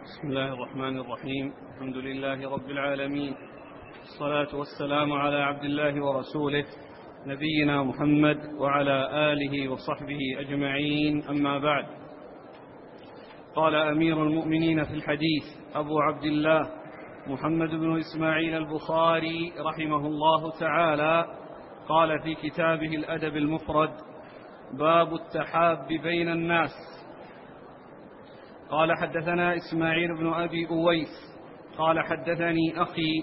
بسم الله الرحمن الرحيم. الحمد لله رب العالمين، الصلاة والسلام على عبد الله ورسوله نبينا محمد وعلى آله وصحبه أجمعين، أما بعد. قال أمير المؤمنين في الحديث أبو عبد الله محمد بن إسماعيل البخاري رحمه الله تعالى، قال في كتابه الأدب المفرد: باب التحاب بين الناس. قال حدثنا إسماعيل بن أبي أويس قال حدثني أخي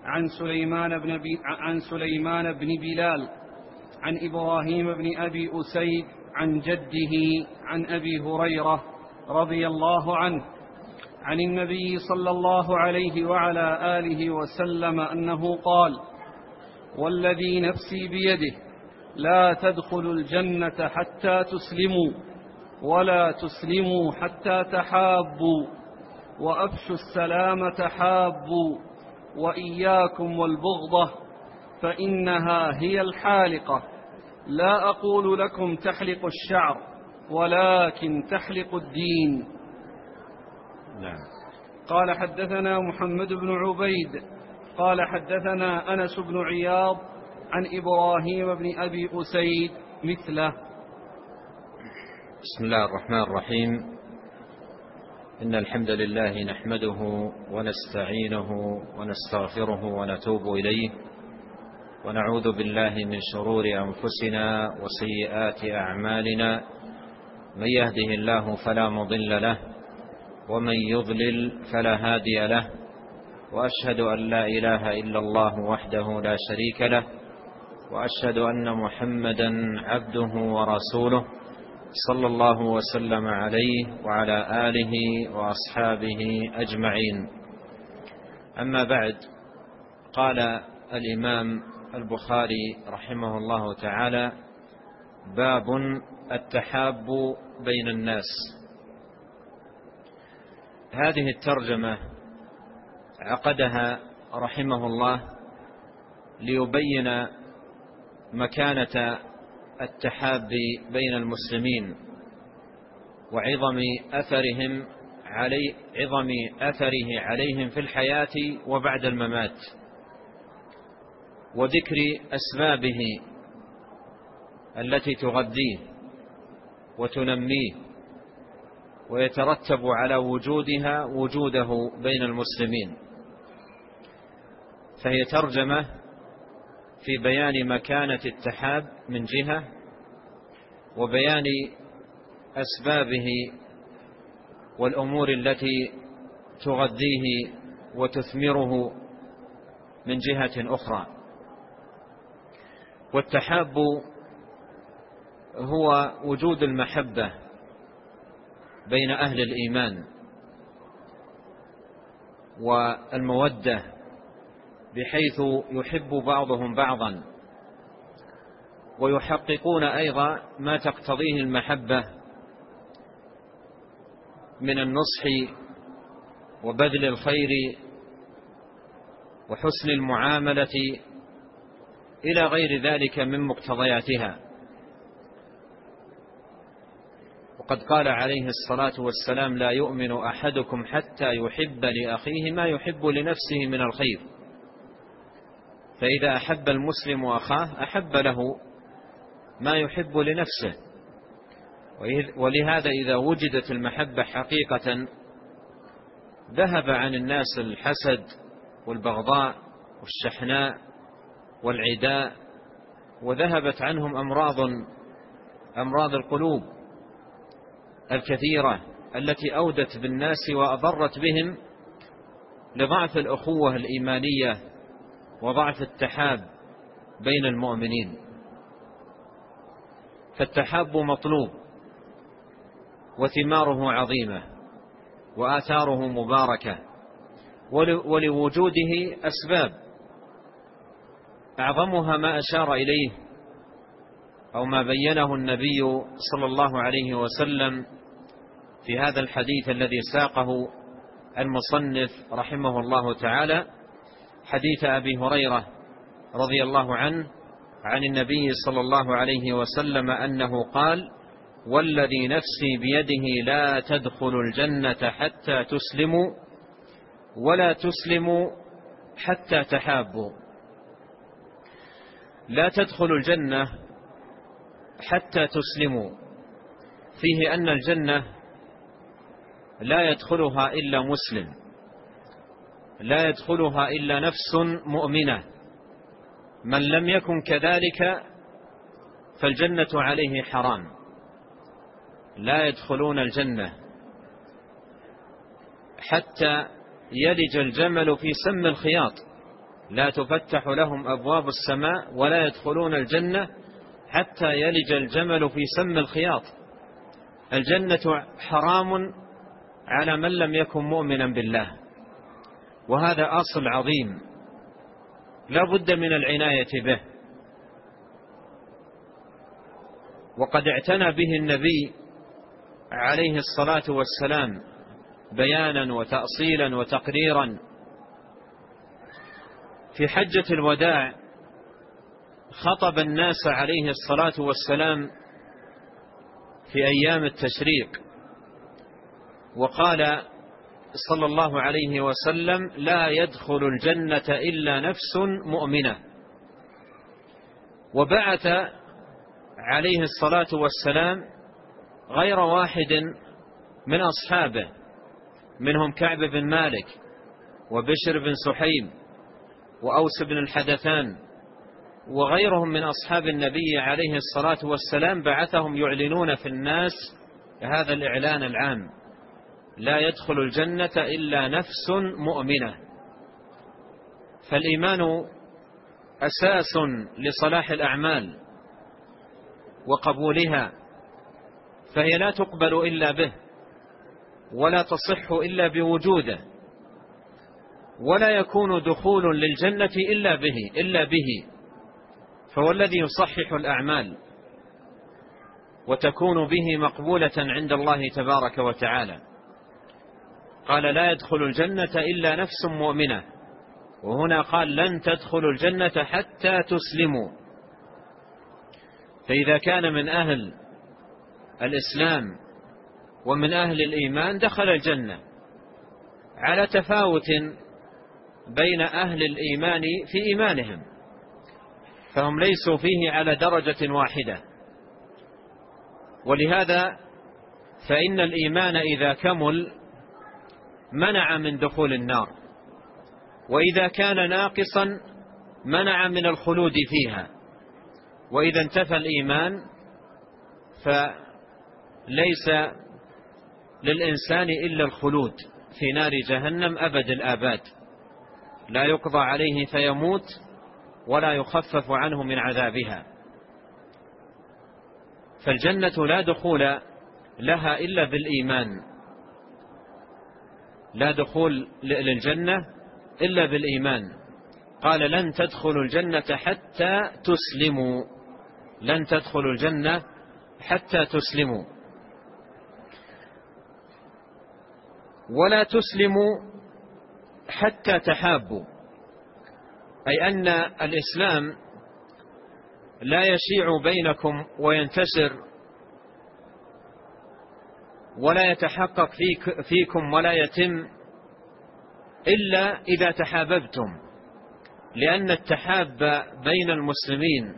عن سليمان بن بلال عن إبراهيم بن أبي أسيد عن جده عن أبي هريرة رضي الله عنه عن النبي صلى الله عليه وعلى آله وسلم أنه قال: والذي نفسي بيده لا تدخلوا الجنة حتى تسلموا، ولا تسلموا حتى تحابوا، وأفشوا السلام تحابوا، وإياكم والبغضة فإنها هي الحالقة. لا أقول لكم تحلق الشعر، ولكن تحلق الدين. نعم. قال حدثنا محمد بن عبيد قال حدثنا أنس بن عياض عن إبراهيم بن أبي أسيد مثله. بسم الله الرحمن الرحيم. إن الحمد لله نحمده ونستعينه ونستغفره ونتوب إليه، ونعوذ بالله من شرور أنفسنا وسيئات أعمالنا. من يهده الله فلا مضل له، ومن يضلل فلا هادي له، وأشهد أن لا إله إلا الله وحده لا شريك له، وأشهد أن محمدا عبده ورسوله صلى الله وسلم عليه وعلى آله وأصحابه أجمعين. أما بعد، قال الإمام البخاري رحمه الله تعالى: باب التحاب بين الناس. هذه الترجمة عقدها رحمه الله ليبين مكانة التحاب بين المسلمين وعظم أثره عليهم في الحياة وبعد الممات، وذكر أسبابه التي تغذيه وتنميه ويترتب على وجودها وجوده بين المسلمين. فهي ترجمة في بيان مكانة التحاب من جهة، وبيان أسبابه والأمور التي تغذيه وتثمره من جهة أخرى. والتحاب هو وجود المحبة بين أهل الإيمان والمودة، بحيث يحب بعضهم بعضا، ويحققون أيضا ما تقتضيه المحبة من النصح وبذل الخير وحسن المعاملة إلى غير ذلك من مقتضياتها. وقد قال عليه الصلاة والسلام: لا يؤمن أحدكم حتى يحب لأخيه ما يحب لنفسه من الخير. فإذا أحب المسلم أخاه أحب له ما يحب لنفسه. ولهذا إذا وجدت المحبة حقيقة ذهب عن الناس الحسد والبغضاء والشحناء والعداء، وذهبت عنهم أمراض القلوب الكثيرة التي أودت بالناس وأضرت بهم لضعف الأخوة الإيمانية وضعف التحاب بين المؤمنين. فالتحاب مطلوب، وثماره عظيمة، وآثاره مباركة، ولوجوده أسباب، أعظمها ما أشار إليه أو ما بينه النبي صلى الله عليه وسلم في هذا الحديث الذي ساقه المصنف رحمه الله تعالى، حديث أبي هريرة رضي الله عنه عن النبي صلى الله عليه وسلم أنه قال: والذي نفسي بيده لا تدخلوا الجنة حتى تسلموا ولا تسلموا حتى تحابوا. لا تدخلوا الجنة حتى تسلموا، فيه أن الجنة لا يدخلها إلا مسلم، لا يدخلها إلا نفس مؤمنة. من لم يكن كذلك فالجنة عليه حرام. لا يدخلون الجنة حتى يلج الجمل في سم الخياط، لا تفتح لهم أبواب السماء ولا يدخلون الجنة حتى يلج الجمل في سم الخياط. الجنة حرام على من لم يكن مؤمنا بالله، وهذا أصل عظيم لا بد من العناية به، وقد اعتنى به النبي عليه الصلاة والسلام بيانا وتأصيلا وتقريرا. في حجة الوداع خطب الناس عليه الصلاة والسلام في أيام التشريق، وقال صلى الله عليه وسلم: لا يدخل الجنة إلا نفس مؤمنة. وبعث عليه الصلاة والسلام غير واحد من أصحابه، منهم كعب بن مالك وبشر بن سحيم وأوس بن الحدثان وغيرهم من أصحاب النبي عليه الصلاة والسلام، بعثهم يعلنون في الناس هذا الإعلان العام: لا يدخل الجنة إلا نفس مؤمنة. فالإيمان أساس لصلاح الأعمال وقبولها، فهي لا تقبل إلا به، ولا تصح إلا بوجوده، ولا يكون دخول للجنة إلا به، فهو الذي يصحح الأعمال وتكون به مقبولة عند الله تبارك وتعالى. قال: لا يدخل الجنة إلا نفس مؤمنة، وهنا قال: لن تدخلوا الجنة حتى تسلموا. فإذا كان من أهل الإسلام ومن أهل الإيمان دخل الجنة، على تفاوت بين أهل الإيمان في إيمانهم، فهم ليسوا فيه على درجة واحدة. ولهذا فإن الإيمان إذا كمل منع من دخول النار، وإذا كان ناقصا منع من الخلود فيها. وإذا انتفى الإيمان فليس للإنسان إلا الخلود في نار جهنم أبد الآباد، لا يقضى عليه فيموت ولا يخفف عنه من عذابها. فالجنة لا دخول لها إلا بالإيمان، لا دخول للجنة إلا بالإيمان. قال: لن تدخلوا الجنة حتى تسلموا، لن تدخلوا الجنة حتى تسلموا. ولا تسلموا حتى تحابوا، أي أن الإسلام لا يشيع بينكم وينتشر ولا يتحقق فيكم ولا يتم إلا إذا تحاببتم، لأن التحاب بين المسلمين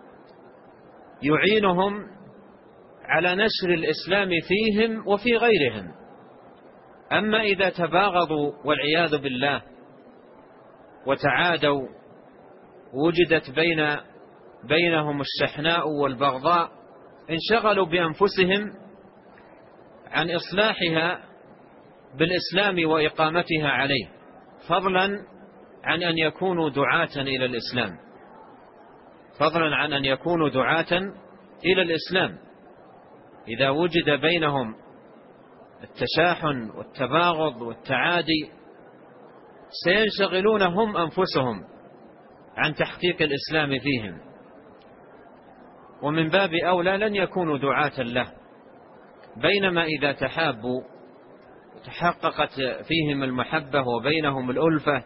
يعينهم على نشر الإسلام فيهم وفي غيرهم. أما إذا تباغضوا والعياذ بالله وتعادوا، وجدت بينهم الشحناء والبغضاء، انشغلوا بأنفسهم عن إصلاحها بالإسلام وإقامتها عليه، فضلا عن أن يكونوا دعاة إلى الإسلام، فضلا عن أن يكونوا دعاة إلى الإسلام. إذا وجد بينهم التشاحن والتباغض والتعادي سينشغلون هم أنفسهم عن تحقيق الإسلام فيهم، ومن باب أولى لن يكونوا دعاة له. بينما إذا تحابوا وتحققت فيهم المحبة وبينهم الألفة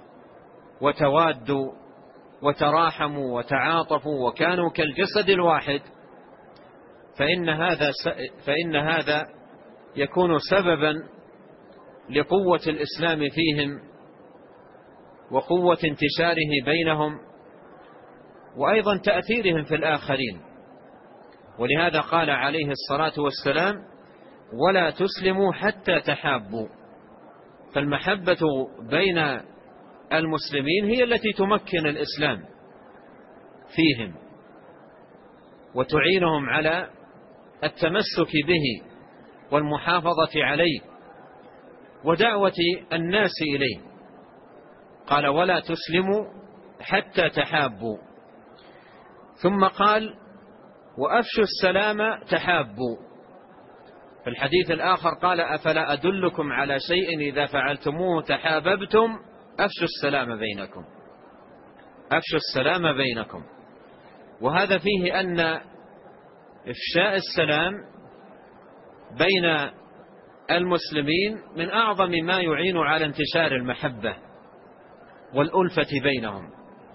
وتوادوا وتراحموا وتعاطفوا وكانوا كالجسد الواحد، فإن هذا يكون سببا لقوة الإسلام فيهم وقوة انتشاره بينهم وأيضا تأثيرهم في الآخرين. ولهذا قال عليه الصلاة والسلام: ولا تسلموا حتى تحابوا. فالمحبة بين المسلمين هي التي تمكن الإسلام فيهم وتعينهم على التمسك به والمحافظة عليه ودعوة الناس إليه. قال: ولا تسلموا حتى تحابوا. ثم قال: وأفشوا السلام تحابوا. في الحديث الآخر قال: أفلا أدلكم على شيء إذا فعلتموه تحاببتم؟ أفشوا السلام بينكم. أفشوا السلام بينكم. وهذا فيه أن إفشاء السلام بين المسلمين من أعظم ما يعين على انتشار المحبة والألفة بينهم.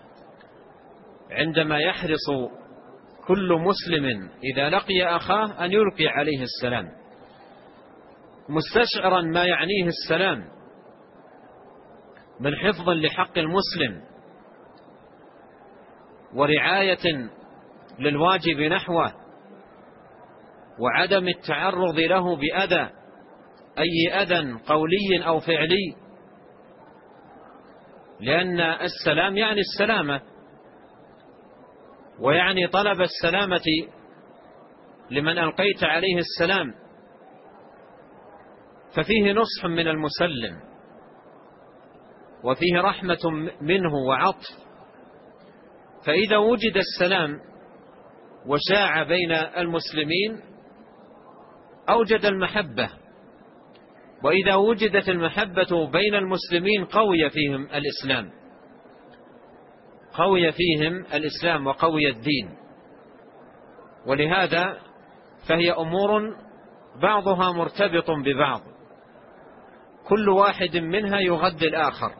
عندما يحرص كل مسلم إذا لقي أخاه أن يلقي عليه السلام، مستشعرا ما يعنيه السلام من حفظ لحق المسلم ورعاية للواجب نحوه وعدم التعرض له بأذى، أي أذى قولي أو فعلي، لأن السلام يعني السلامة، ويعني طلب السلامة لمن ألقيت عليه السلام، ففيه نصح من المسلم وفيه رحمة منه وعطف. فإذا وجد السلام وشاع بين المسلمين أوجد المحبة، وإذا وجدت المحبة بين المسلمين قوي فيهم الإسلام، قوي فيهم الإسلام وقوي الدين. ولهذا فهي أمور بعضها مرتبط ببعض، كل واحد منها يغذي الآخر.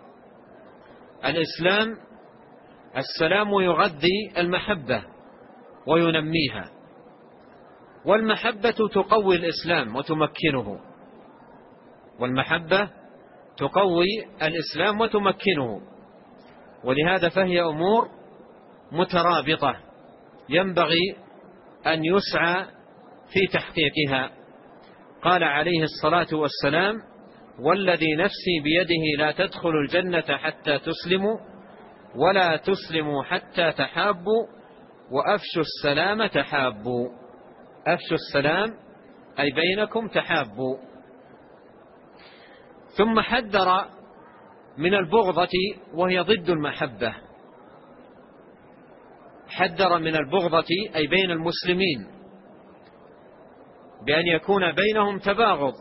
السلام يغذي المحبة وينميها، والمحبة تقوي الإسلام وتمكنه، والمحبة تقوي الإسلام وتمكنه. ولهذا فهي أمور مترابطة ينبغي أن يسعى في تحقيقها. قال عليه الصلاة والسلام: والذي نفسي بيده لا تدخلوا الجنة حتى تسلموا ولا تسلموا حتى تحابوا وأفشوا السلام تحابوا. أفشوا السلام أي بينكم تحابوا. ثم حذر من البغضة وهي ضد المحبة، حذر من البغضة أي بين المسلمين بأن يكون بينهم تباغض.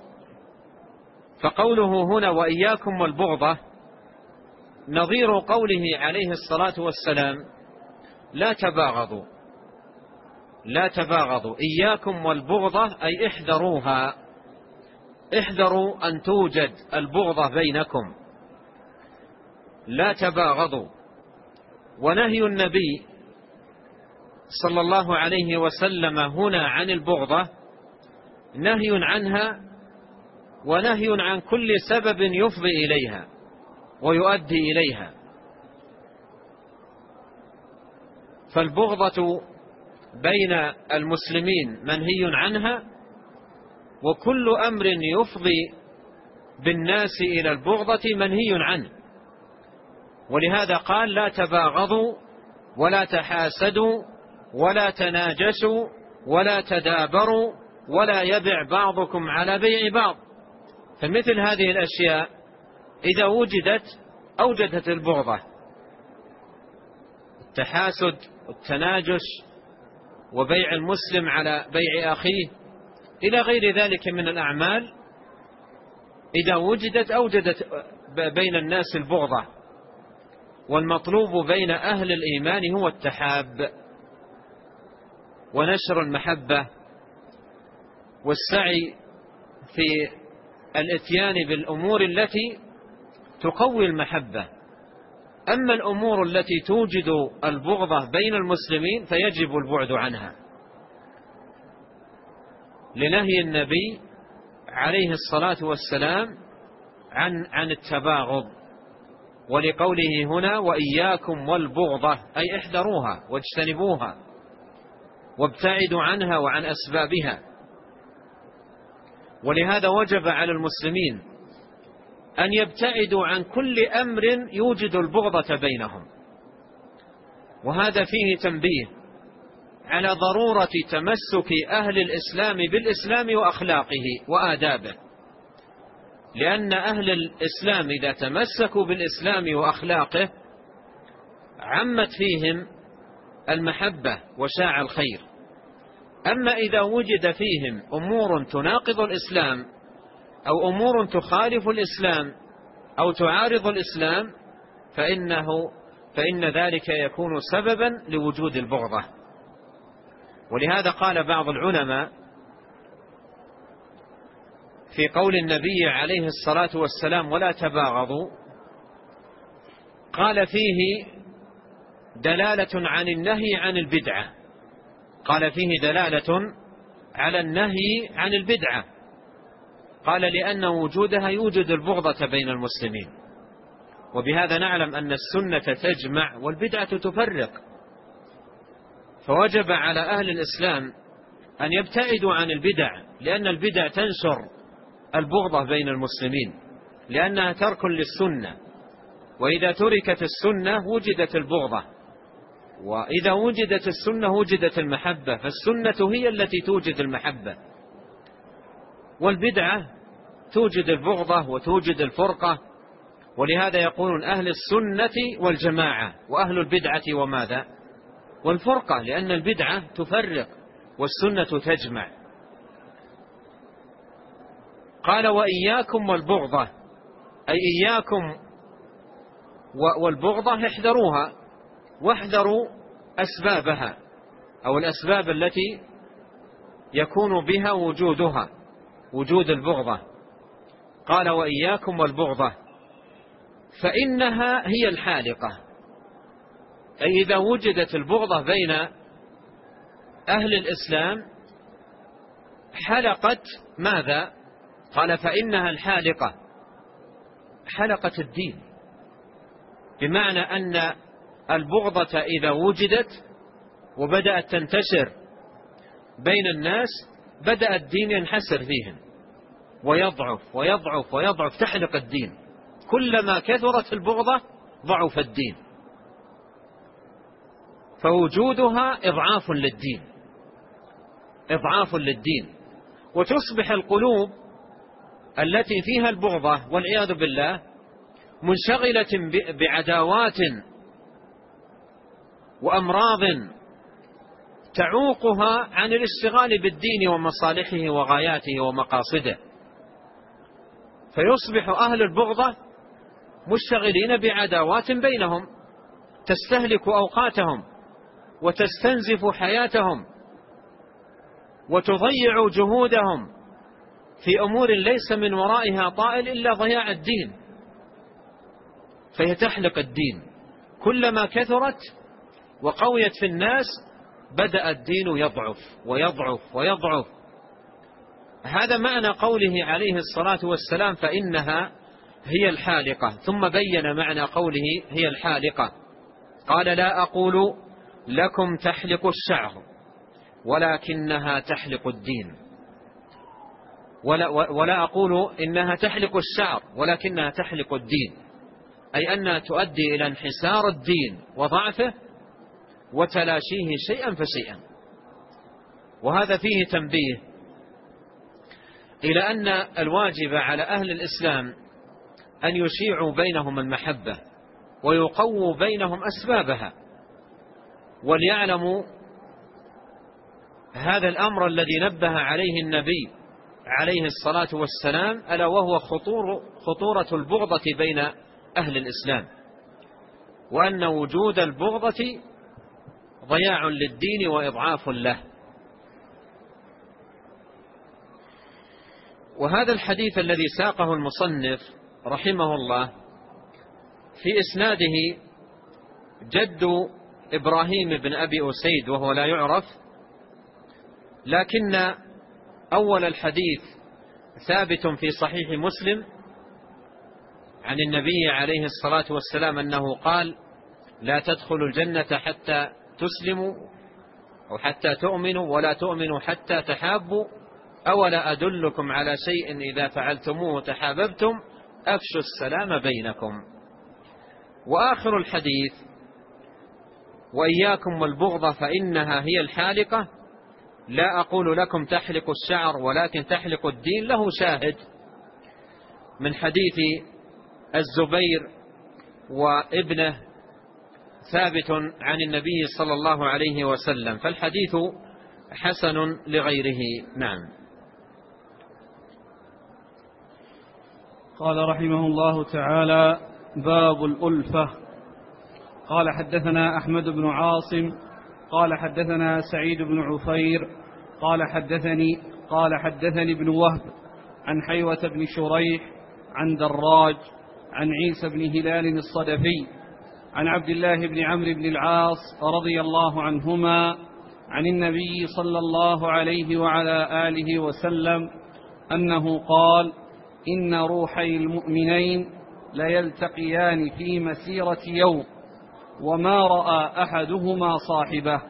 فقوله هنا وإياكم والبغضة نظير قوله عليه الصلاة والسلام: لا تباغضوا، لا تباغضوا. إياكم والبغضة أي احذروها، احذروا أن توجد البغضة بينكم، لا تباغضوا. ونهي النبي صلى الله عليه وسلم هنا عن البغضة نهي عنها ونهي عن كل سبب يفضي إليها ويؤدي إليها. فالبغضة بين المسلمين منهي عنها، وكل أمر يفضي بالناس إلى البغضة منهي عنه. ولهذا قال: لا تباغضوا ولا تحاسدوا ولا تناجشوا ولا تدابروا ولا يبع بعضكم على بيع بعض. فمثل هذه الأشياء إذا وجدت أوجدت البغضة، التحاسد والتناجش وبيع المسلم على بيع أخيه إلى غير ذلك من الأعمال، إذا وجدت أوجدت بين الناس البغضة. والمطلوب بين أهل الإيمان هو التحاب ونشر المحبة والسعي في الاتيان بالأمور التي تقوي المحبة. أما الأمور التي توجد البغضة بين المسلمين فيجب البعد عنها. لنهي النبي عليه الصلاة والسلام عن التباغض، ولقوله هنا وإياكم والبغضة، أي احذروها واجتنبوها وابتعدوا عنها وعن أسبابها. ولهذا وجب على المسلمين أن يبتعدوا عن كل أمر يوجد البغضة بينهم، وهذا فيه تنبيه على ضرورة تمسك أهل الإسلام بالإسلام وأخلاقه وآدابه، لأن أهل الإسلام إذا تمسكوا بالإسلام وأخلاقه عمت فيهم المحبة وشاع الخير. أما إذا وجد فيهم أمور تناقض الإسلام أو أمور تخالف الإسلام أو تعارض الإسلام فإن ذلك يكون سببا لوجود البغضة. ولهذا قال بعض العلماء في قول النبي عليه الصلاة والسلام ولا تباغضوا، قال فيه دلالة عن النهي عن البدعة، قال فيه دلالة على النهي عن البدعة، قال لأن وجودها يوجد البغضة بين المسلمين، وبهذا نعلم أن السنة تجمع والبدعة تفرق. فوجب على أهل الإسلام أن يبتعدوا عن البدع، لأن البدع تنشر البغضة بين المسلمين، لأنها ترك للسنة، وإذا تركت السنة وجدت البغضة، وإذا وجدت السنة وجدت المحبة، فالسنة هي التي توجد المحبة، والبدعة توجد البغضة وتوجد الفرقة. ولهذا يقولون أهل السنة والجماعة، وأهل البدعة وماذا؟ والفرقة، لأن البدعة تفرق والسنة تجمع. قال وإياكم والبغضة، أي إياكم والبغضة احذروها، واحذروا أسبابها أو الأسباب التي يكون بها وجودها، وجود البغضة. قال وإياكم والبغضة فإنها هي الحالقة، أي إذا وجدت البغضة بين أهل الإسلام حلقت ماذا؟ قال فإنها الحالقة، حلقة الدين، بمعنى أن البغضة إذا وجدت وبدأت تنتشر بين الناس بدأ الدين ينحسر فيهم ويضعف ويضعف ويضعف، تحلق الدين. كلما كثرت البغضة ضعف الدين، فوجودها إضعاف للدين، إضعاف للدين. وتصبح القلوب التي فيها البغضة والعياذ بالله منشغلة بعداوات وأمراض تعوقها عن الاشتغال بالدين ومصالحه وغاياته ومقاصده، فيصبح أهل البغضة مشتغلين بعداوات بينهم تستهلك أوقاتهم وتستنزف حياتهم وتضيع جهودهم في أمور ليس من ورائها طائل إلا ضياع الدين، فهي تحلق الدين. كلما كثرت وقويت في الناس بدأ الدين يضعف ويضعف ويضعف. هذا معنى قوله عليه الصلاة والسلام فإنها هي الحالقة. ثم بين معنى قوله هي الحالقة، قال لا أقول لكم تحلق الشعر ولكنها تحلق الدين، ولا أقول إنها تحلق الشعر ولكنها تحلق الدين، أي أنها تؤدي إلى انحسار الدين وضعفه وتلاشيه شيئا فشيئا. وهذا فيه تنبيه إلى أن الواجب على أهل الإسلام أن يشيعوا بينهم المحبة ويقووا بينهم أسبابها، وليعلموا هذا الأمر الذي نبه عليه النبي عليه الصلاة والسلام، ألا وهو خطورة البغضة بين أهل الإسلام، وأن وجود البغضة ضياع للدين وإضعاف له. وهذا الحديث الذي ساقه المصنف رحمه الله في إسناده جد إبراهيم بن أبي أسيد وهو لا يعرف، لكن أول الحديث ثابت في صحيح مسلم عن النبي عليه الصلاة والسلام أنه قال: لا تدخلوا الجنة حتى تسلموا أو حتى تؤمنوا ولا تؤمنوا حتى تحابوا، أولا أدلكم على شيء إذا فعلتموه تحاببتم أفشوا السلام بينكم. وآخر الحديث: وإياكم والبغض فإنها هي الحالقة، لا أقول لكم تحلق الشعر ولكن تحلق الدين، له شاهد من حديث الزبير وابنه ثابت عن النبي صلى الله عليه وسلم، فالحديث حسن لغيره. نعم. قال رحمه الله تعالى: باب الألفة. قال حدثنا أحمد بن عاصم قال حدثنا سعيد بن عفير قال حدثني ابن وهب عن حيوة بن شريح عن دراج عن عيسى بن هلال الصدفي عن عبد الله بن عمرو بن العاص رضي الله عنهما عن النبي صلى الله عليه وعلى آله وسلم أنه قال: إن روحي المؤمنين ليلتقيان في مسيرة يوم وما رأى أحدهما صاحبه.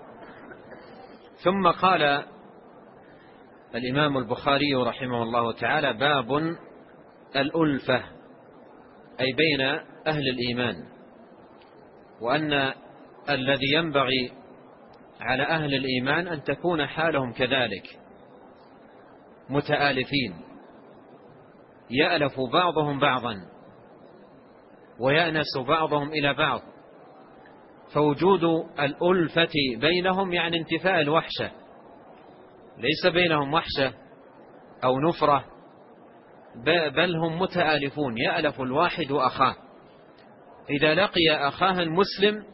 ثم قال الإمام البخاري رحمه الله تعالى: باب الألفة، أي بين أهل الإيمان، وأن الذي ينبغي على أهل الإيمان أن تكون حالهم كذلك، متآلفين، يألف بعضهم بعضا ويأنس بعضهم إلى بعض، فوجود الألفة بينهم يعني انتفاء الوحشة، ليس بينهم وحشة أو نفرة، بل هم متآلفون، يألف الواحد أخاه. إذا لقي أخاه المسلم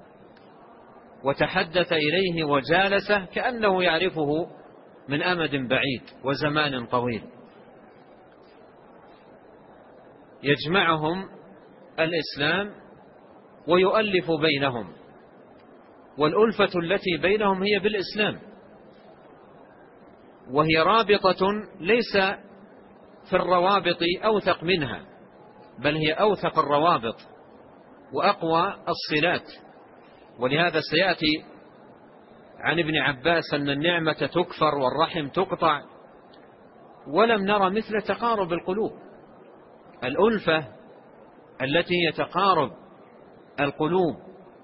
وتحدث إليه وجالسه كأنه يعرفه من أمد بعيد وزمان طويل، يجمعهم الإسلام ويؤلف بينهم، والألفة التي بينهم هي بالإسلام، وهي رابطة ليس في الروابط أوثق منها، بل هي أوثق الروابط وأقوى الصلات. ولهذا سيأتي عن ابن عباس أن النعمة تكفر والرحم تقطع، ولم نرى مثل تقارب القلوب. الألفة التي هي تقارب القلوب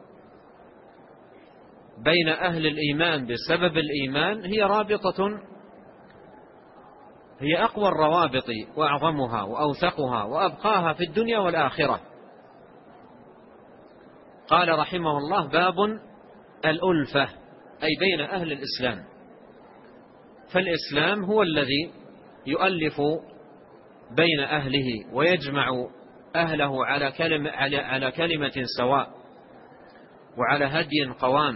بين أهل الإيمان بسبب الإيمان هي رابطة، هي أقوى الروابط وأعظمها وأوثقها وأبقاها في الدنيا والآخرة. قال رحمه الله: باب الألفة، أي بين أهل الإسلام، فالإسلام هو الذي يؤلف بين أهله ويجمع أهله على كلمة سواء وعلى هدي قوام.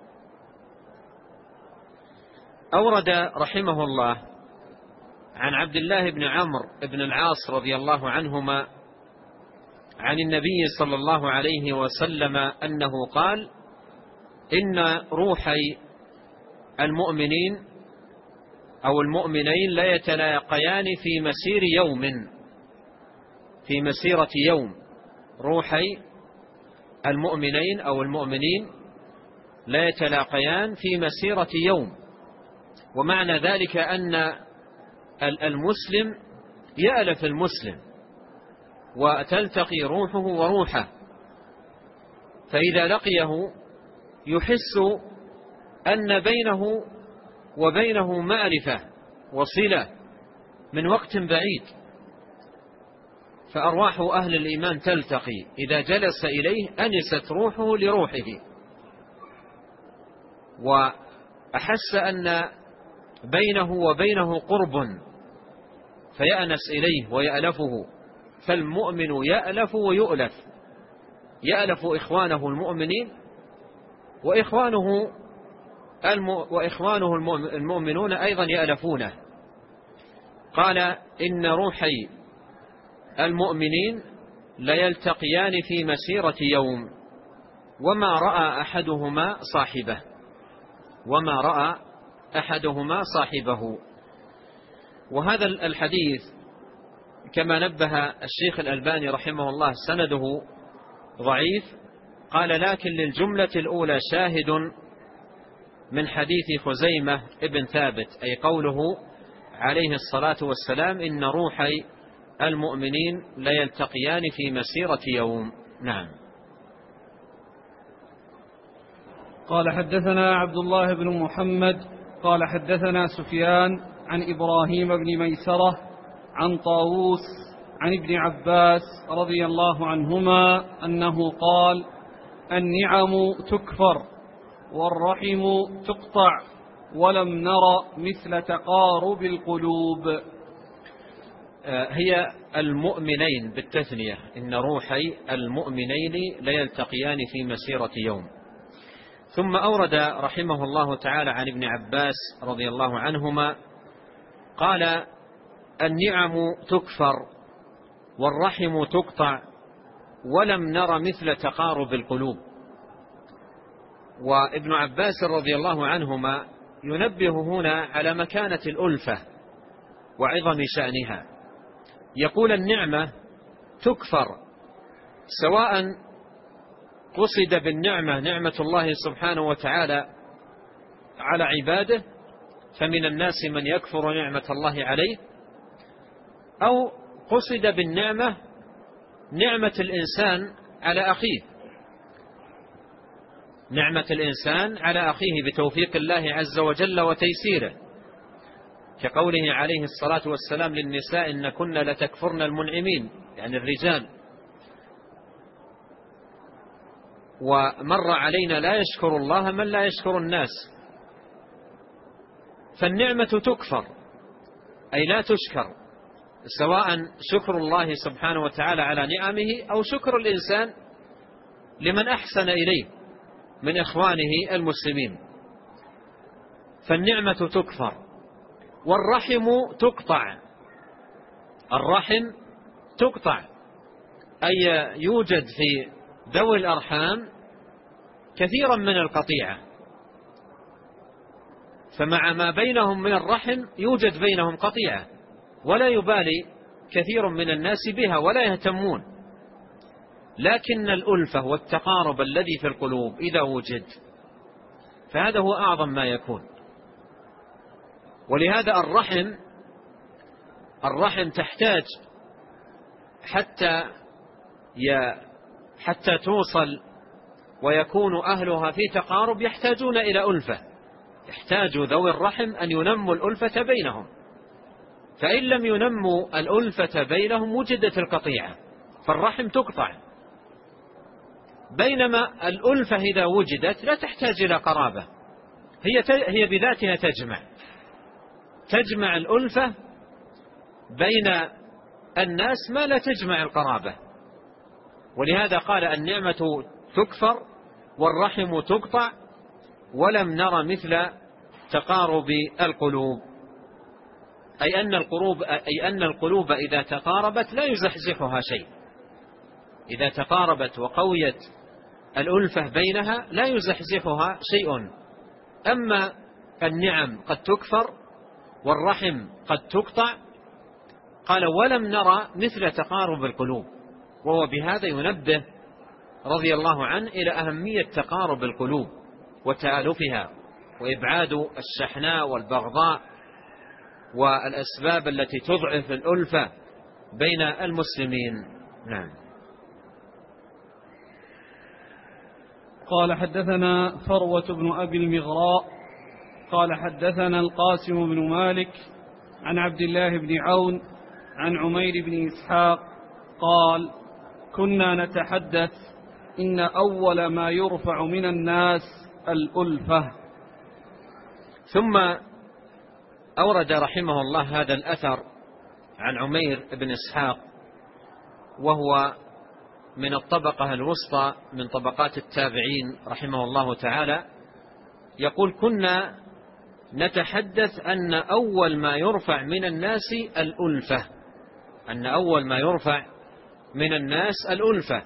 أورد رحمه الله عن عبد الله بن عمرو بن العاص رضي الله عنهما عن النبي صلى الله عليه وسلم أنه قال: إن روحي المؤمنين أو المؤمنين لا يتلاقيان في مسير يوم، في مسيرة يوم. روحي المؤمنين أو المؤمنين لا يتلاقيان في مسيرة يوم، ومعنى ذلك أن المسلم يألف المسلم وتلتقي روحه وروحه، فإذا لقيه يحس أن بينه وبينه معرفة وصلة من وقت بعيد، فأرواح أهل الإيمان تلتقي، إذا جلس إليه أنست روحه لروحه، وأحس أن بينه وبينه قرب فيأنس إليه ويألفه. فالمؤمن يألف ويؤلف، يألف إخوانه المؤمنين وإخوانه المؤمنون أيضا يألفونه. قال: إن روحي المؤمنين ليلتقيان في مسيرة يوم وما رأى أحدهما صاحبه، وما رأى أحدهما صاحبه. وهذا الحديث كما نبه الشيخ الألباني رحمه الله سنده ضعيف، قال لكن للجملة الأولى شاهد من حديث خزيمة ابن ثابت، أي قوله عليه الصلاة والسلام إن روحي المؤمنين لا يلتقيان في مسيرة يوم. نعم. قال حدثنا عبد الله بن محمد قال حدثنا سفيان عن إبراهيم بن ميسرة عن طاووس عن ابن عباس رضي الله عنهما أنه قال النعم تكفر والرحم تقطع ولم نر مثل تقارب القلوب. هي المؤمنين بالتثنية، إن روحي المؤمنين لا يلتقيان في مسيرة يوم. ثم أورد رحمه الله تعالى عن ابن عباس رضي الله عنهما قال النعم تكفر والرحم تقطع ولم نر مثل تقارب القلوب. وابن عباس رضي الله عنهما ينبه هنا على مكانة الألفة وعظم شأنها. يقول النعمة تكفر، سواء قصد بالنعمة نعمة الله سبحانه وتعالى على عباده، فمن الناس من يكفر نعمة الله عليه، أو قصد بالنعمة نعمة الإنسان على أخيه، نعمة الإنسان على أخيه بتوفيق الله عز وجل وتيسيره، كقوله عليه الصلاة والسلام للنساء إن كن لتكفرن المنعمين، يعني الرجال، ومر علينا لا يشكر الله من لا يشكر الناس. فالنعمة تكفر أي لا تشكر، سواء شكر الله سبحانه وتعالى على نعمه أو شكر الإنسان لمن أحسن إليه من إخوانه المسلمين. فالنعمة تكفر. والرحم تقطع، الرحم تقطع أي يوجد في ذوي الأرحام كثيرا من القطيعة، فمع ما بينهم من الرحم يوجد بينهم قطيعة، ولا يبالي كثير من الناس بها ولا يهتمون. لكن الألفة والتقارب الذي في القلوب إذا وجد فهذا هو أعظم ما يكون. ولهذا الرحم تحتاج حتى توصل ويكون أهلها في تقارب يحتاجون إلى ألفة، يحتاج ذوي الرحم أن ينموا الألفة بينهم، فإن لم ينموا الألفة بينهم وجدت القطيعة، فالرحم تقطع. بينما الألفة إذا وجدت لا تحتاج إلى قرابة، هي بذاتها تجمع الألفة بين الناس ما لا تجمع القرابة. ولهذا قال النعمة تكفر والرحم تقطع ولم نر مثل تقارب القلوب، أي أن القلوب إذا تقاربت لا يزحزحها شيء، إذا تقاربت وقويت الألفة بينها لا يزحزحها شيء. أما النعم قد تكفر والرحم قد تقطع، قال ولم نرى مثل تقارب القلوب، وهو بهذا ينبه رضي الله عنه إلى أهمية تقارب القلوب وتآلفها وإبعاد الشحناء والبغضاء والأسباب التي تضعف الألفة بين المسلمين. نعم. قال حدثنا فروة بن أبي المغراء قال حدثنا القاسم بن مالك عن عبد الله بن عون عن عمير بن إسحاق قال كنا نتحدث إن أول ما يرفع من الناس الألفة. ثم أورد رحمه الله هذا الأثر عن عمير بن إسحاق، وهو من الطبقة الوسطى من طبقات التابعين رحمه الله تعالى، يقول كنا نتحدث أن أول ما يرفع من الناس الألفة، أن أول ما يرفع من الناس الألفة.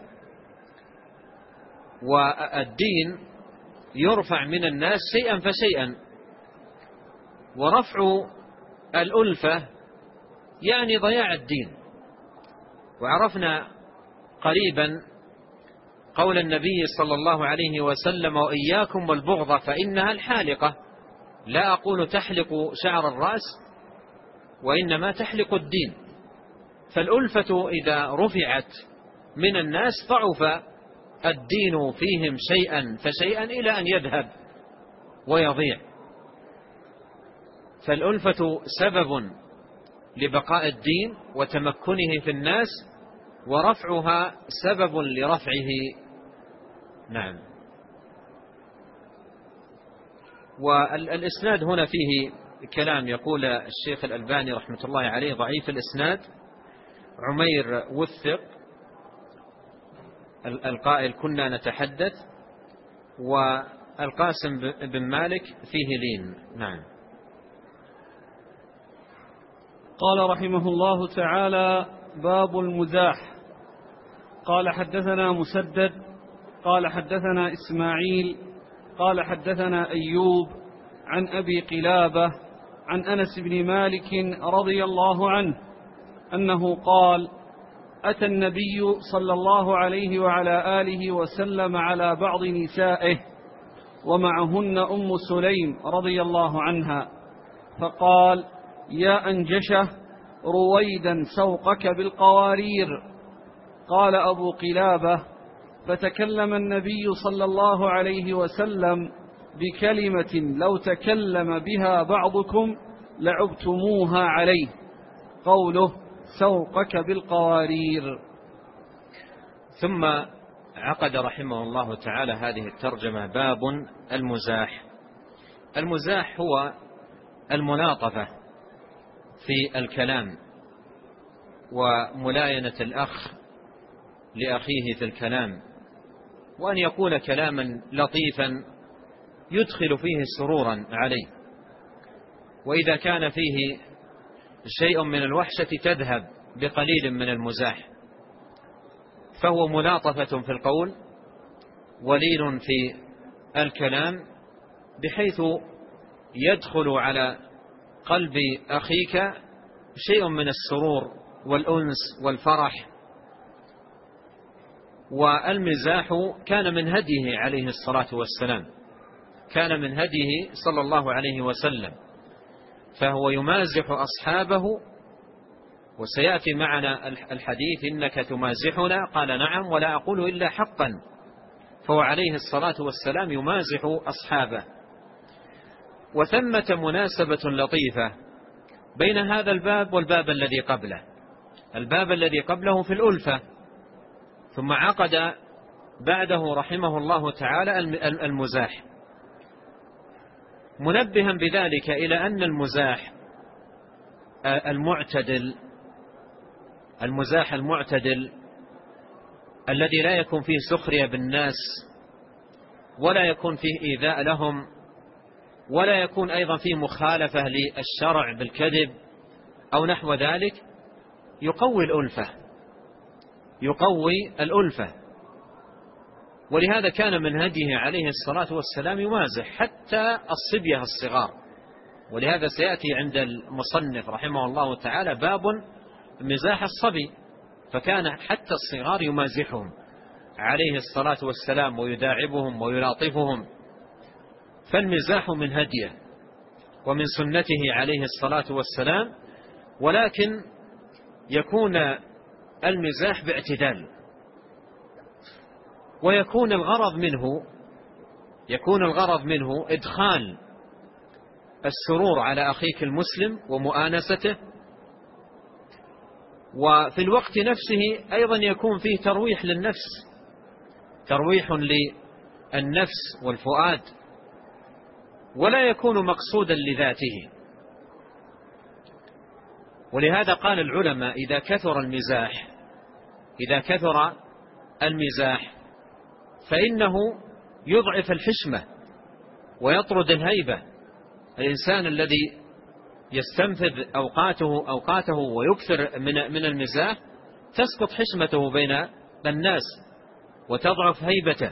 والدين يرفع من الناس شيئا فشيئا، ورفع الألفة يعني ضياع الدين. وعرفنا قريبا قول النبي صلى الله عليه وسلم: وإياكم والبغض فإنها الحالقة، لا أقول تحلق شعر الرأس وإنما تحلق الدين. فالألفة إذا رفعت من الناس ضعف الدين فيهم شيئا فشيئا إلى أن يذهب ويضيع. فالألفة سبب لبقاء الدين وتمكنه في الناس، ورفعها سبب لرفعه. نعم. والإسناد هنا فيه كلام، يقول الشيخ الألباني رحمة الله عليه: ضعيف الإسناد، عمير وثق، القائل كنا نتحدث، والقاسم بن مالك فيه لين. نعم. قال رحمه الله تعالى: باب المزاح. قال حدثنا مسدد قال حدثنا إسماعيل قال حدثنا أيوب عن أبي قلابة عن أنس بن مالك رضي الله عنه أنه قال: أتى النبي صلى الله عليه وعلى آله وسلم على بعض نسائه ومعهن أم سليم رضي الله عنها، فقال: يا أنجشة، رويدا سوقك بالقوارير. قال أبو قلابة: فتكلم النبي صلى الله عليه وسلم بكلمة لو تكلم بها بعضكم لعبتموها عليه، قوله: سوقك بالقوارير. ثم عقد رحمه الله تعالى هذه الترجمة: باب المزاح. المزاح هو الملاطفة في الكلام، وملاينة الأخ لأخيه في الكلام، وأن يقول كلاما لطيفا يدخل فيه سرورا عليه، وإذا كان فيه شيء من الوحشة تذهب بقليل من المزاح. فهو ملاطفة في القول ولين في الكلام، بحيث يدخل على قلب أخيك شيء من السرور والأنس والفرح. والمزاح كان من هديه عليه الصلاة والسلام، كان من هديه صلى الله عليه وسلم، فهو يمازح أصحابه. وسيأتي معنا الحديث: إنك تمازحنا؟ قال: نعم، ولا أقول إلا حقا. فهو عليه الصلاة والسلام يمازح أصحابه. وثمة مناسبة لطيفة بين هذا الباب والباب الذي قبله. الباب الذي قبله في الألفة، ثم عقد بعده رحمه الله تعالى المزاح، منبها بذلك إلى أن المزاح المعتدل الذي لا يكون فيه سخرية بالناس، ولا يكون فيه إيذاء لهم، ولا يكون أيضا فيه مخالفة للشرع بالكذب أو نحو ذلك، يقوي الألفة. ولهذا كان من هديه عليه الصلاة والسلام يمازح حتى الصبية الصغار. ولهذا سيأتي عند المصنف رحمه الله تعالى باب مزاح الصبي، فكان حتى الصغار يمازحهم عليه الصلاة والسلام ويداعبهم ويلاطفهم. فالمزاح من هديه ومن سنته عليه الصلاة والسلام، ولكن يكون المزاح باعتدال، ويكون الغرض منه إدخال السرور على أخيك المسلم ومؤانسته، وفي الوقت نفسه أيضا يكون فيه ترويح للنفس، ترويح للنفس والفؤاد، ولا يكون مقصودا لذاته. ولهذا قال العلماء: إذا كثر المزاح فإنه يضعف الحشمة ويطرد الهيبة. الإنسان الذي يستنفذ أوقاته ويكثر من المزاح تسقط حشمته بين الناس وتضعف هيبته.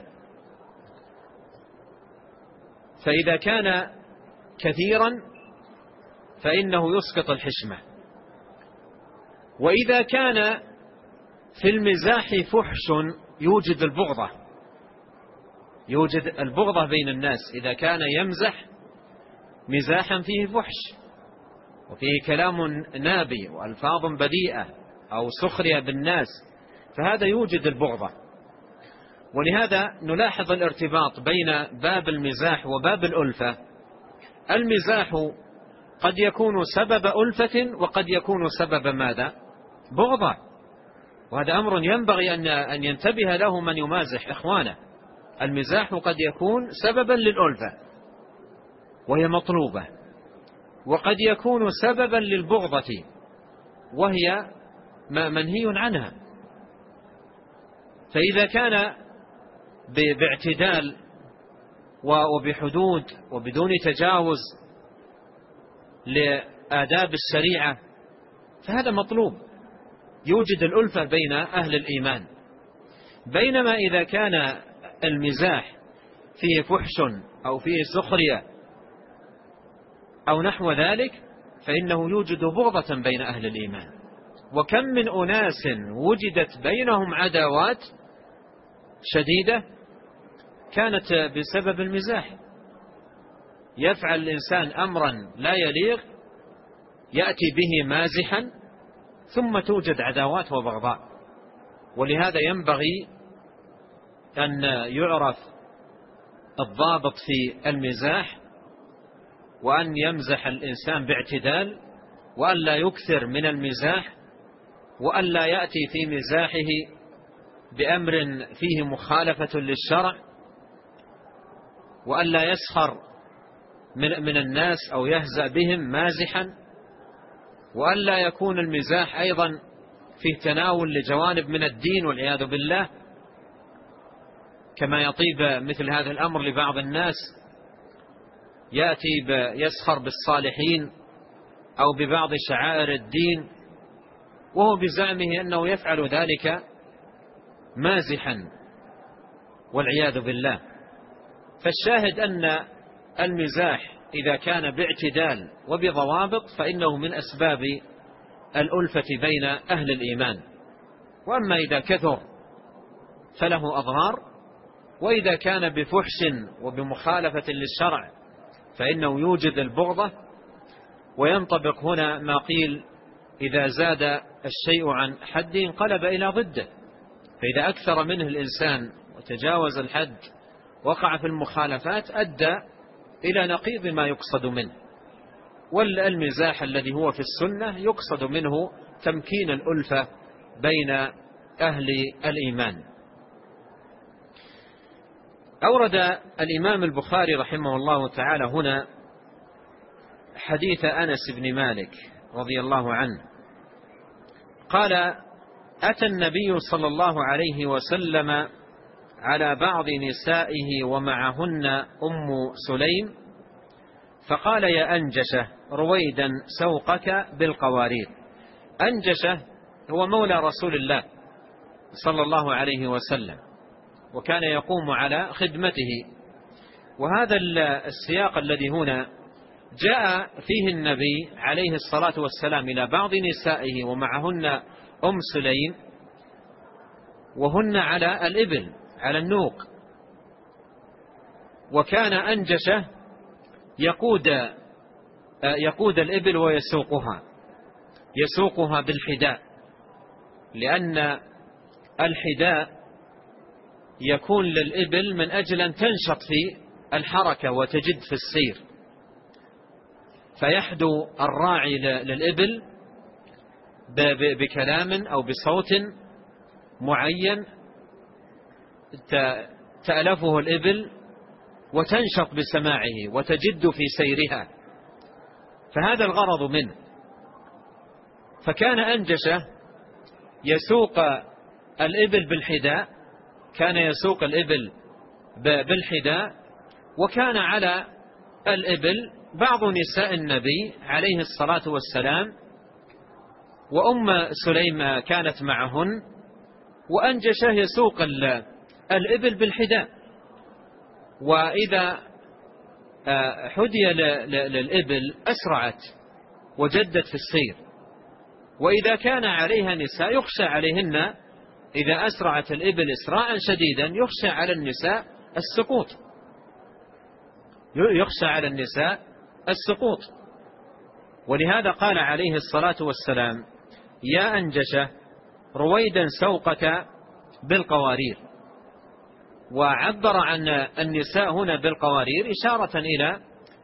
فإذا كان كثيرا فإنه يسقط الحشمة وإذا كان في المزاح فحش يوجد البغضة بين الناس، إذا كان يمزح مزاحا فيه فحش وفيه كلام نابي وألفاظ بذيئة أو سخرية بالناس، فهذا يوجد البغضة. ولهذا نلاحظ الارتباط بين باب المزاح وباب الألفة. المزاح قد يكون سبب ألفة وقد يكون سبب ماذا؟ بغضة، وهذا أمر ينبغي أن ينتبه له من يمازح إخوانه. المزاح قد يكون سببا للألفة وهي مطلوبة، وقد يكون سببا للبغضة وهي منهي عنها. فإذا كان باعتدال وبحدود وبدون تجاوز لآداب الشريعة فهذا مطلوب، يوجد الألفة بين أهل الإيمان. بينما إذا كان المزاح فيه فحش أو فيه سخرية أو نحو ذلك فإنه يوجد بغضة بين أهل الإيمان. وكم من أناس وجدت بينهم عداوات شديدة كانت بسبب المزاح. يفعل الإنسان أمرا لا يليق يأتي به مازحا ثم توجد عداوات وبغضاء. ولهذا ينبغي أن يعرف الضابط في المزاح، وأن يمزح الإنسان باعتدال، وأن لا يكثر من المزاح، وأن لا يأتي في مزاحه بأمر فيه مخالفة للشرع، وأن لا يسخر من الناس أو يهزأ بهم مازحا، وأن لا يكون المزاح أيضا فيه تناول لجوانب من الدين والعياذ بالله، كما يطيب مثل هذا الأمر لبعض الناس، يأتي يسخر بالصالحين أو ببعض شعائر الدين وهو بزعمه أنه يفعل ذلك مازحا والعياذ بالله. فالشاهد أن المزاح إذا كان باعتدال وبضوابط فإنه من أسباب الألفة بين أهل الإيمان. وأما إذا كثر فله أضرار، وإذا كان بفحش وبمخالفة للشرع فإنه يوجد البغضة. وينطبق هنا ما قيل إذا زاد الشيء عن حد انقلب إلى ضده، فإذا أكثر منه الإنسان وتجاوز الحد وقع في المخالفات أدى إلى نقيض ما يقصد منه. والمزاح الذي هو في السنة يقصد منه تمكين الألفة بين أهل الإيمان. أورد الإمام البخاري رحمه الله تعالى هنا حديث أنس بن مالك رضي الله عنه قال: أتى النبي صلى الله عليه وسلم على بعض نسائه ومعهن أم سليم فقال: يا أنجشة رويدا سوقك بالقوارير. أنجشة هو مولى رسول الله صلى الله عليه وسلم، وكان يقوم على خدمته. وهذا السياق الذي هنا جاء فيه النبي عليه الصلاة والسلام إلى بعض نسائه ومعهن أم سليم وهن على الإبل على النوق، وكان أنجشة يقود الإبل يسوقها بالحداء، لأن الحداء يكون للإبل من أجل أن تنشط في الحركة وتجد في السير، فيحدو الراعي للإبل بكلام أو بصوت معين تألفه الإبل وتنشط بسماعه وتجد في سيرها، فهذا الغرض منه. فكان أنجشة يسوق الإبل بالحداء، كان يسوق الإبل بالحداء، وكان على الإبل بعض نساء النبي عليه الصلاة والسلام، وأم سليم كانت معهن، وأنجشة يسوق الإبل بالحداء. وإذا حدي للإبل أسرعت وجدت في السير، وإذا كان عليها نساء يخشى عليهن إذا أسرعت الإبل إسراعا شديدا يخشى على النساء السقوط، يخشى على النساء السقوط. ولهذا قال عليه الصلاة والسلام: يا أنجشة رويدا سوقك بالقوارير. وعبر عن النساء هنا بالقوارير إشارة إلى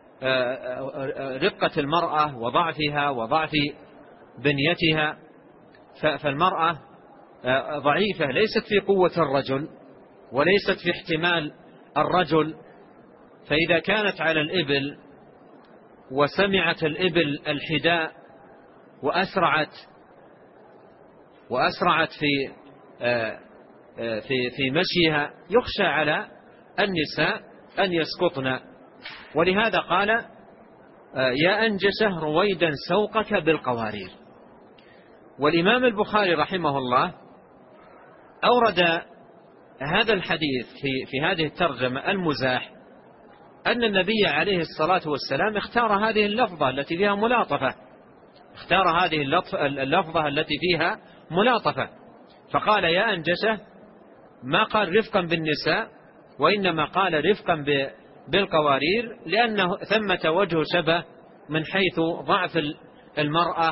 رقة المرأة وضعفها وضعف بنيتها. فالمرأة ضعيفة، ليست في قوة الرجل وليست في احتمال الرجل. فإذا كانت على الإبل وسمعت الإبل الحداء وأسرعت في مشيها يخشى على النساء أن يسقطن. ولهذا قال: يا أنجشة رويدا سوقك بالقوارير. والإمام البخاري رحمه الله أورد هذا الحديث في هذه الترجمة المزاح، أن النبي عليه الصلاة والسلام اختار هذه اللفظة التي فيها ملاطفة، اختار هذه اللفظة التي فيها ملاطفة، فقال يا أنجشة، ما قال رفقا بالنساء وإنما قال رفقا بالقوارير، لأنه ثمة وجه شبه من حيث ضعف المرأة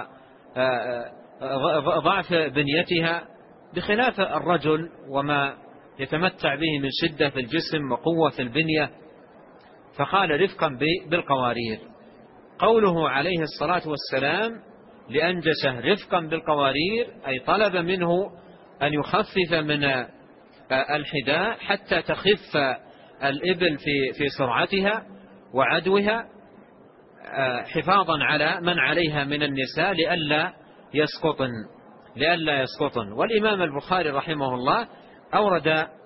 وضعف بنيتها، بخلاف الرجل وما يتمتع به من شدة في الجسم وقوة في البنية، فقال رفقا بالقوارير. قوله عليه الصلاة والسلام لأنجشه رفقا بالقوارير أي طلب منه أن يخفف من الحداء حتى تخف الإبل في سرعتها وعدوها، حفاظا على من عليها من النساء لئلا يسقطن. والإمام البخاري رحمه الله أورد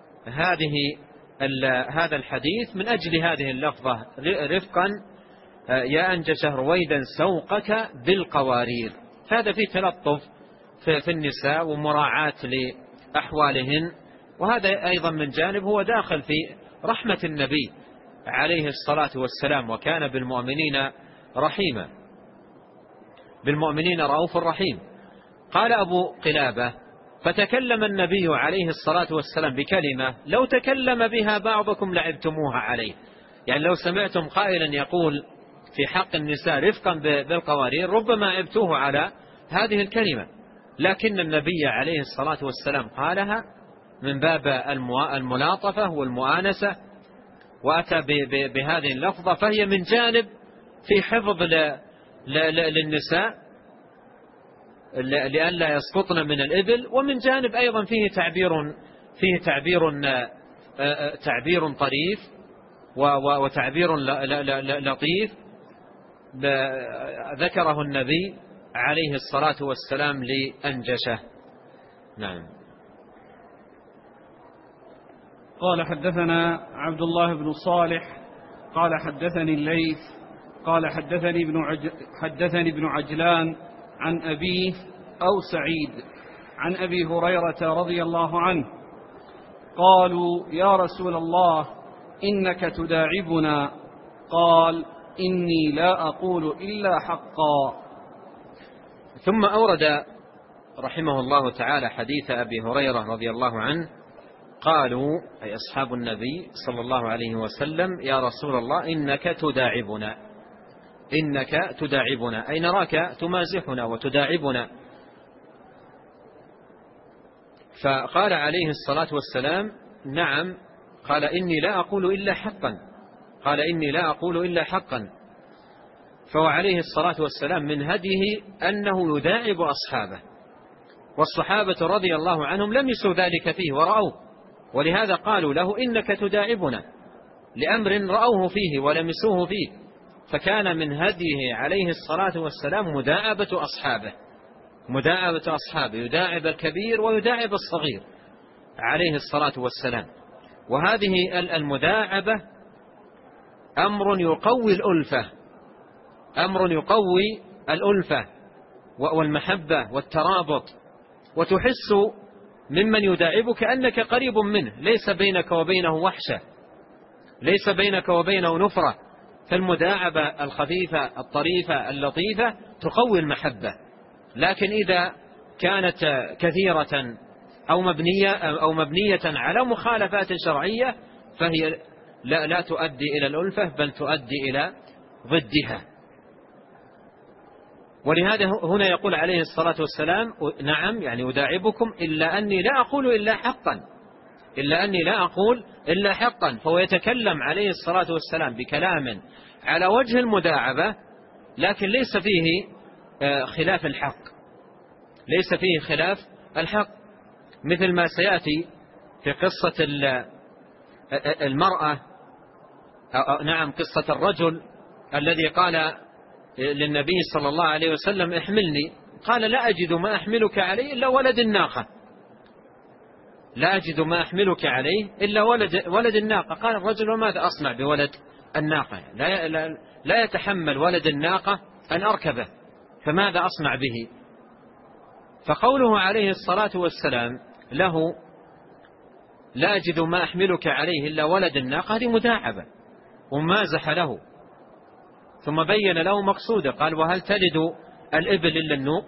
هذا الحديث من أجل هذه اللفظة رفقا يا أنجشه رويدا سوقك بالقوارير. هذا فيه تلطف في النساء ومراعاة لأحوالهن، وهذا أيضا من جانب هو داخل في رحمة النبي عليه الصلاة والسلام، وكان بالمؤمنين رحيما، بالمؤمنين رؤوف رحيم. قال أبو قلابة: فتكلم النبي عليه الصلاة والسلام بكلمة لو تكلم بها بعضكم لعبتموها عليه. يعني لو سمعتم قائلا يقول في حق النساء رفقا بالقوارير ربما عبتوه على هذه الكلمة، لكن النبي عليه الصلاة والسلام قالها من باب الملاطفة والمؤانسة، وأتى بهذه اللفظة، فهي من جانب في حفظ للنساء لئلا يسقطن من الإبل، ومن جانب أيضا فيه تعبير طريف وتعبير لطيف ذكره النبي عليه الصلاة والسلام لأنجشه. نعم. قال حدثنا عبد الله بن صالح قال حدثني الليث قال حدثني ابن عجلان عن أبيه أو سعيد عن أبي هريرة رضي الله عنه قالوا يا رسول الله إنك تداعبنا، قال إني لا أقول إلا حقا. ثم أورد رحمه الله تعالى حديث أبي هريرة رضي الله عنه قالوا أي أصحاب النبي صلى الله عليه وسلم يا رسول الله إنك تداعبنا أي نراك تمازحنا وتداعبنا. فقال عليه الصلاة والسلام نعم، قال إني لا أقول إلا حقا. فهو عليه الصلاة والسلام من هديه أنه يداعب أصحابه، والصحابة رضي الله عنهم لمسوا ذلك فيه ورأوه، ولهذا قالوا له إنك تداعبنا لأمر رأوه فيه ولمسوه فيه. فكان من هديه عليه الصلاة والسلام مداعبة أصحابه، يداعب الكبير ويداعب الصغير عليه الصلاة والسلام. وهذه المداعبة أمر يقوي الألفة والمحبة والترابط، وتحس ممن يداعبك أنك قريب منه، ليس بينك وبينه وحشة، ليس بينك وبينه نفرة. فالمداعبة الخفيفة الطريفة اللطيفة تقوي المحبة لكن إذا كانت كثيرة أو مبنية على مخالفات شرعية فهي لا تؤدي إلى الألفة بل تؤدي إلى ضدها. ولهذا هنا يقول عليه الصلاة والسلام نعم يعني أداعبكم إلا أني لا أقول إلا حقا. فهو يتكلم عليه الصلاة والسلام بكلام على وجه المداعبة لكن ليس فيه خلاف الحق، مثل ما سيأتي في قصة المرأة قصة الرجل الذي قال للنبي صلى الله عليه وسلم احملني، قال لا أجد ما أحملك عليه إلا ولد الناقة. قال الرجل وماذا أصنع بولد الناقة؟ لا يتحمل ولد الناقة أن أركبه، فماذا أصنع به؟ فقوله عليه الصلاة والسلام له لا أجد ما أحملك عليه إلا ولد الناقة، هذه مداعبة ومازح له. ثم بين له مقصوده، قال وهل تلد الإبل إلا النوق؟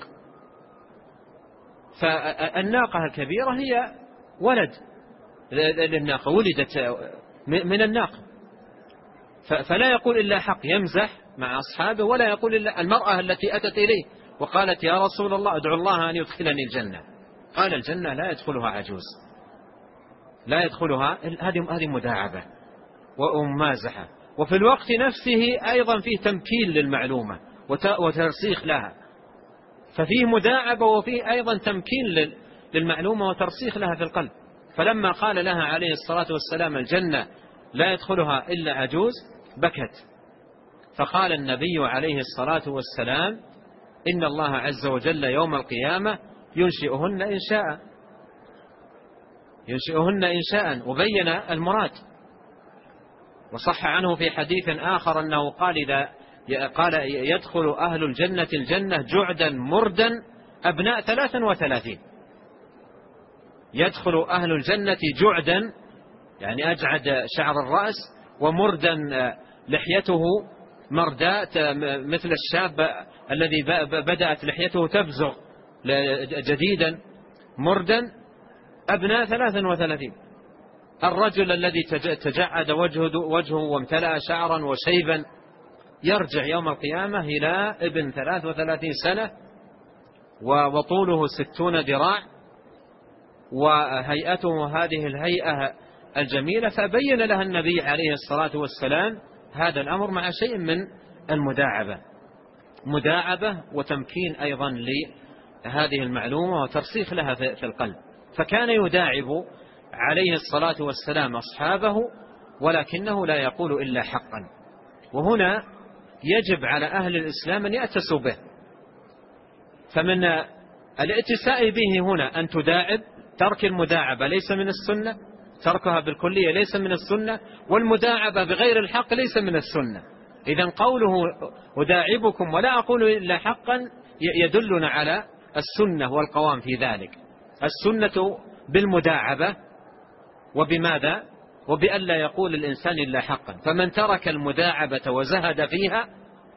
فالناقة الكبيرة هي ولد للناقة، ولدت من الناقة. فلا يقول إلا حق، يمزح مع أصحابه ولا يقول إلا. المرأة التي أتت إليه وقالت يا رسول الله ادعو الله أن يدخلني الجنة، قال الجنة لا يدخلها عجوز، لا يدخلها، هذه مداعبة وممازحة. وفي الوقت نفسه أيضا فيه تمكين للمعلومة وترسيخ لها، ففيه مداعبة وفيه أيضا تمكين للمعلومة وترسيخ لها في القلب. فلما قال لها عليه الصلاة والسلام الجنة لا يدخلها إلا عجوز بكت. فقال النبي عليه الصلاة والسلام إن الله عز وجل يوم القيامة ينشئهن إن شاء، وبين المراد. وصح عنه في حديث آخر أنه قال يدخل أهل الجنة جعدا مردا أبناء 33. يدخل أهل الجنة جعدا يعني أجعد شعر الرأس، ومردا لحيته مرداء مثل الشاب الذي بدأت لحيته تبزغ جديدا، مردا أبناء 33. الرجل الذي تجعد وجهه وامتلأ شعرا وشيبا يرجع يوم القيامة إلى ابن 33 سنة وطوله 60 ذراع وهيئته هذه الهيئة الجميلة. فبين لها النبي عليه الصلاة والسلام هذا الأمر مع شيء من مداعبة وتمكين أيضا لهذه المعلومة وترسيخ لها في القلب. فكان يداعب عليه الصلاة والسلام أصحابه ولكنه لا يقول إلا حقا. وهنا يجب على أهل الإسلام أن يأتسوا به. فمن الائتساء به هنا أن تداعب، ترك المداعبة ليس من السنة، تركها بالكلية ليس من السنة، والمداعبة بغير الحق ليس من السنة. إذن قوله أداعبكم ولا أقول إلا حقا يدلنا على السنة والقوام في ذلك. السنة بالمداعبة، وبماذا؟ وبأن لا يقول الإنسان إلا حقا. فمن ترك المداعبة وزهد فيها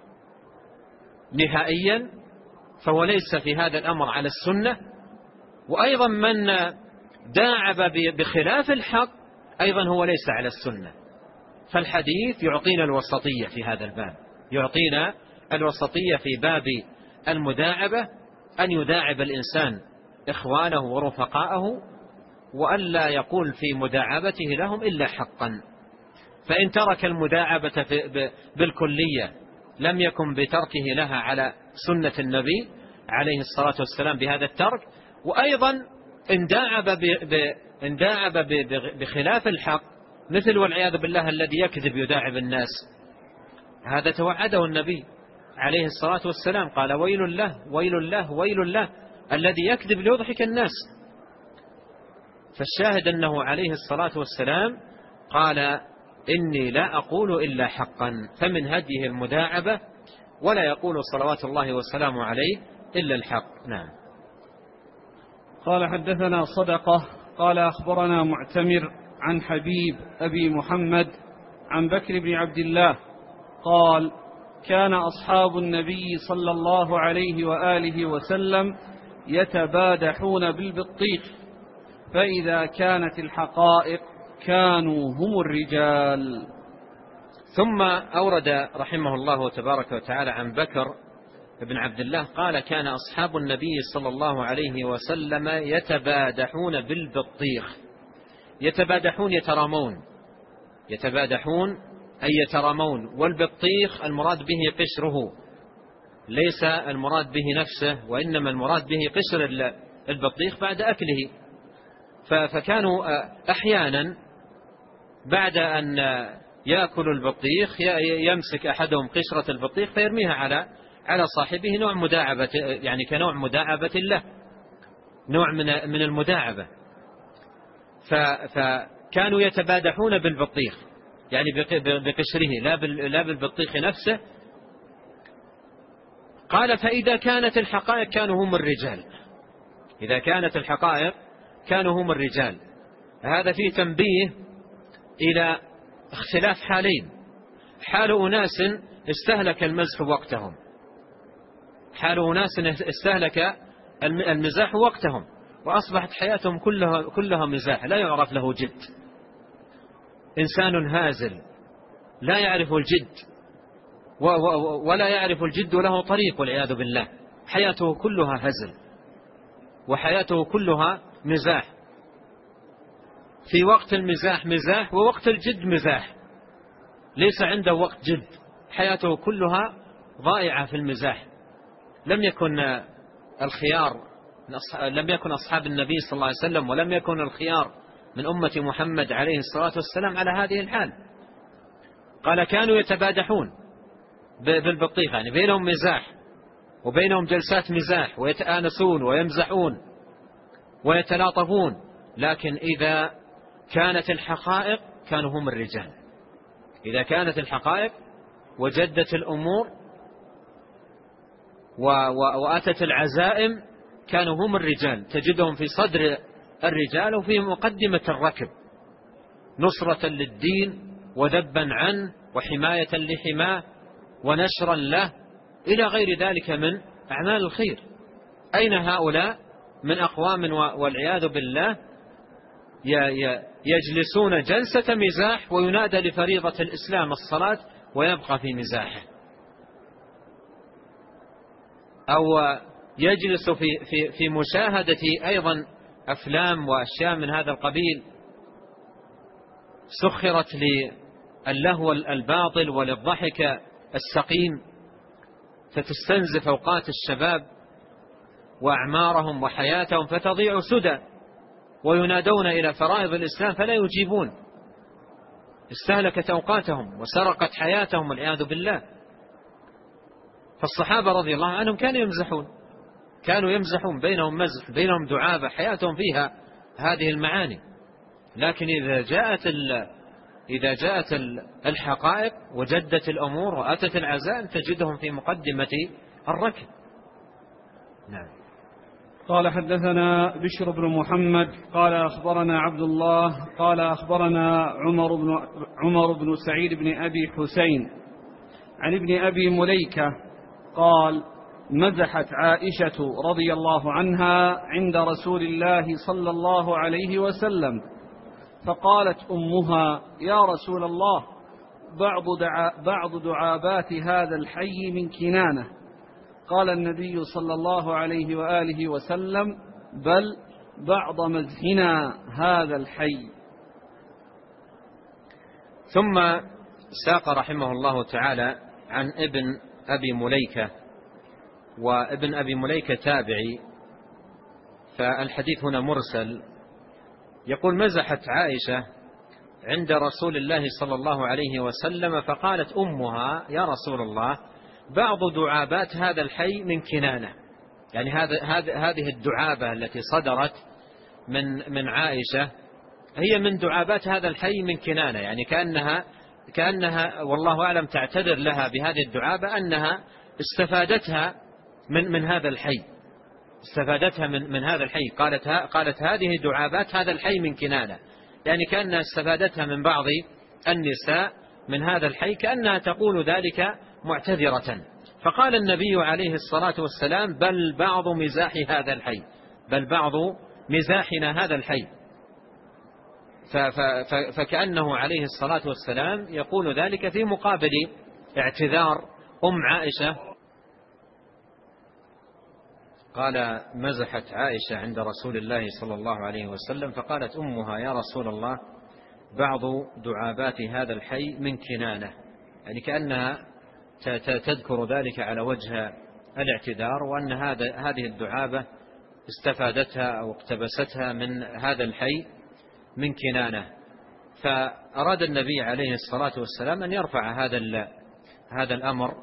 نهائيا فهو ليس في هذا الأمر على السنة. وأيضا من داعب بخلاف الحق أيضا هو ليس على السنة. فالحديث يعطينا الوسطية في هذا الباب، يعطينا الوسطية في باب المداعبة، أن يداعب الإنسان إخوانه ورفقاءه وألا يقول في مداعبته لهم إلا حقا. فإن ترك المداعبة بالكلية لم يكن بتركه لها على سنة النبي عليه الصلاة والسلام بهذا الترك. وأيضا إن داعب بخلاف الحق، مثل والعياذ بالله الذي يكذب يداعب الناس، هذا توعده النبي عليه الصلاة والسلام، قال ويل له ويل له ويل له الذي يكذب ليضحك الناس. فالشاهد أنه عليه الصلاة والسلام قال إني لا أقول إلا حقا، فمن هديه المداعبة، ولا يقول صلوات الله وسلامه عليه إلا الحق. نعم. قال حدثنا صدقة قال أخبرنا معتمر عن حبيب أبي محمد عن بكر بن عبد الله قال كان أصحاب النبي صلى الله عليه وآله وسلم يتبادحون بالبطيخ، فإذا كانت الحقائق كانوا هم الرجال. ثم أورد رحمه الله تبارك وتعالى عن بكر بن عبد الله قال: كان أصحاب النبي صلى الله عليه وسلم يتبادحون بالبطيخ. يتبادحون يتبادحون أي يترامون، والبطيخ المراد به قشره، ليس المراد به نفسه، وإنما المراد به قشر البطيخ بعد أكله. فكانوا أحيانا بعد أن يأكل البطيخ يمسك أحدهم قشرة البطيخ فيرميها على صاحبه، نوع مداعبة، يعني كنوع مداعبة له، نوع من المداعبة. فكانوا يتبادحون بالبطيخ، يعني بقشره لا بالبطيخ نفسه. قال: فإذا كانت الحقائق كانوا هم الرجال. إذا كانت الحقائق كانوا هم الرجال. هذا فيه تنبيه إلى اختلاف حالين: حال أناس استهلك المزح وقتهم، حال أناس استهلك المزاح وقتهم، وأصبحت حياتهم كلها مزاح، لا يعرف له جد. إنسان هازل لا يعرف الجد ولا يعرف الجد له طريق، والعياذ بالله. حياته كلها هزل وحياته كلها مزاح. في وقت المزاح مزاح، ووقت الجد مزاح، ليس عنده وقت جد، حياته كلها ضائعة في المزاح. لم يكن أصحاب النبي صلى الله عليه وسلم ولم يكن الخيار من أمة محمد عليه الصلاة والسلام على هذه الحال. قال: كانوا يتبادحون بالبطيخ، يعني بينهم مزاح وبينهم جلسات مزاح، ويتآنسون ويمزحون ويتلاطفون، لكن إذا كانت الحقائق كانوا هم الرجال. إذا كانت الحقائق وجدت الأمور وأتت العزائم كانوا هم الرجال. تجدهم في صدر الرجال وفي مقدمة الركب، نصرة للدين وذبا عنه وحماية لحماه ونشرا له إلى غير ذلك من أعمال الخير. أين هؤلاء من أقوام والعياذ بالله يجلسون جلسة مزاح، وينادى لفريضة الإسلام الصلاة ويبقى في مزاحه، أو يجلس في مشاهدة أيضا أفلام وأشياء من هذا القبيل سخرت للهو الباطل وللضحك السقيم، فتستنزف أوقات الشباب وأعمارهم وحياتهم فتضيع سدى، وينادون إلى فرائض الإسلام فلا يجيبون. استهلكت أوقاتهم وسرقت حياتهم والعياذ بالله. فالصحابة رضي الله عنهم كانوا يمزحون بينهم مزح، بينهم دعابة، حياتهم فيها هذه المعاني. لكن إذا جاءت الحقائق وجدت الأمور وأتت العزائم تجدهم في مقدمة الركب. نعم. قال: حدثنا بشر بن محمد قال أخبرنا عبد الله قال أخبرنا عمر بن سعيد بن أبي حسين عن ابن أبي مليكة قال: مزحت عائشة رضي الله عنها عند رسول الله صلى الله عليه وسلم، فقالت أمها: يا رسول الله، بعض دعابات هذا الحي من كنانة. قال النبي صلى الله عليه وآله وسلم: بل بعض مزحنا هذا الحي. ثم ساق رحمه الله تعالى عن ابن أبي مليكة، وابن أبي مليكة تابعي، فالحديث هنا مرسل. يقول: مزحت عائشة عند رسول الله صلى الله عليه وسلم، فقالت أمها: يا رسول الله، بعض دعابات هذا الحي من كنانة. يعني هذه الدعابة التي صدرت من عائشة هي من دعابات هذا الحي من كنانة، يعني كأنها والله أعلم تعتذر لها بهذه الدعابة أنها استفادتها من هذا الحي، استفادتها من هذا الحي. قالت هذه دعابات هذا الحي من كنانة، يعني كأنها استفادتها من بعض النساء من هذا الحي، كأنها تقول ذلك معتذرة. فقال النبي عليه الصلاة والسلام: بل بعض مزاح هذا الحي، بل بعض مزاحنا هذا الحي. فكأنه عليه الصلاة والسلام يقول ذلك في مقابل اعتذار عائشة. قال: مزحت عائشة عند رسول الله صلى الله عليه وسلم، فقالت أمها: يا رسول الله، بعض دعابات هذا الحي من كنانة، يعني كأنها تذكر ذلك على وجه الاعتذار، وأن هذه الدعابة استفادتها أو اقتبستها من هذا الحي من كنانة. فأراد النبي عليه الصلاة والسلام أن يرفع هذا الأمر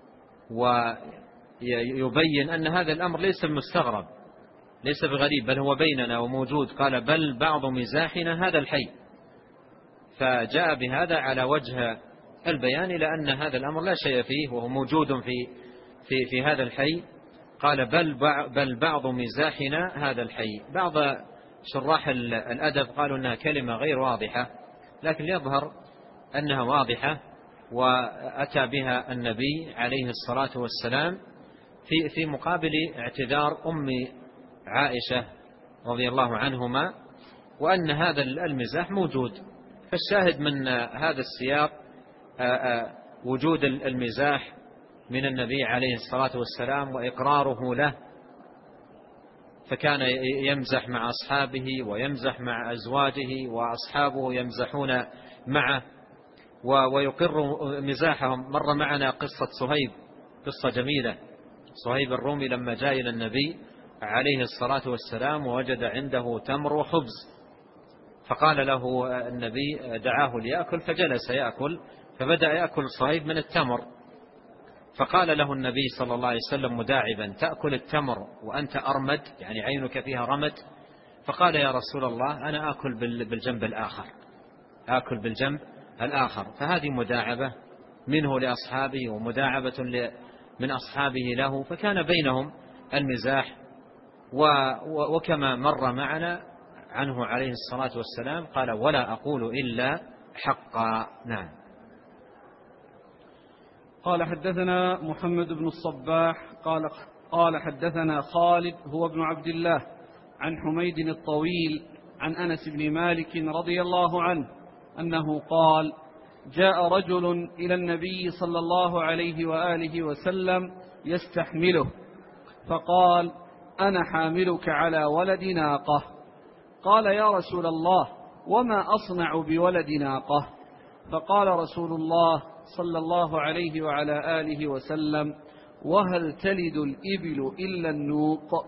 ويبين أن هذا الأمر ليس مستغرب، ليس بغريب، بل هو بيننا وموجود. قال: بل بعض مزاحنا هذا الحي. فجاء بهذا على وجه البيان إلى أن هذا الأمر لا شيء فيه وهو موجود في هذا الحي. قال: بل بعض مزاحنا هذا الحي. بعض شراح الأدب قالوا أنها كلمة غير واضحة، لكن يظهر أنها واضحة، وأتى بها النبي عليه الصلاة والسلام في مقابل اعتذار عائشة رضي الله عنهما، وأن هذا المزاح موجود. فالشاهد من هذا السياق وجود المزاح من النبي عليه الصلاة والسلام وإقراره له، فكان يمزح مع أصحابه ويمزح مع أزواجه، وأصحابه يمزحون معه ويقر مزاحهم. مر معنا قصة صهيب، قصة جميلة. صهيب الرومي لما جاء إلى النبي عليه الصلاة والسلام ووجد عنده تمر وخبز، فقال له النبي: دعاه ليأكل، فجلس يأكل، فبدأ يأكل صهيب من التمر، فقال له النبي صلى الله عليه وسلم مداعبا: تأكل التمر وأنت أرمد، يعني عينك فيها رمد؟ فقال: يا رسول الله، أنا آكل بالجنب الآخر، آكل بالجنب الآخر. فهذه مداعبة منه لأصحابه ومداعبة من أصحابه له، فكان بينهم المزاح. وكما مر معنا عنه عليه الصلاة والسلام قال: ولا أقول إلا حقا. نعم. قال: حدثنا محمد بن الصباح قال حدثنا خالد هو ابن عبد الله عن حميد الطويل عن أنس بن مالك رضي الله عنه أنه قال: جاء رجل إلى النبي صلى الله عليه وآله وسلم يستحمله، فقال: أنا حاملك على ولد ناقة. قال: يا رسول الله، وما أصنع بولد ناقة؟ فقال رسول الله صلى الله عليه وعلى آله وسلم: وهل تلد الإبل إلا النوق؟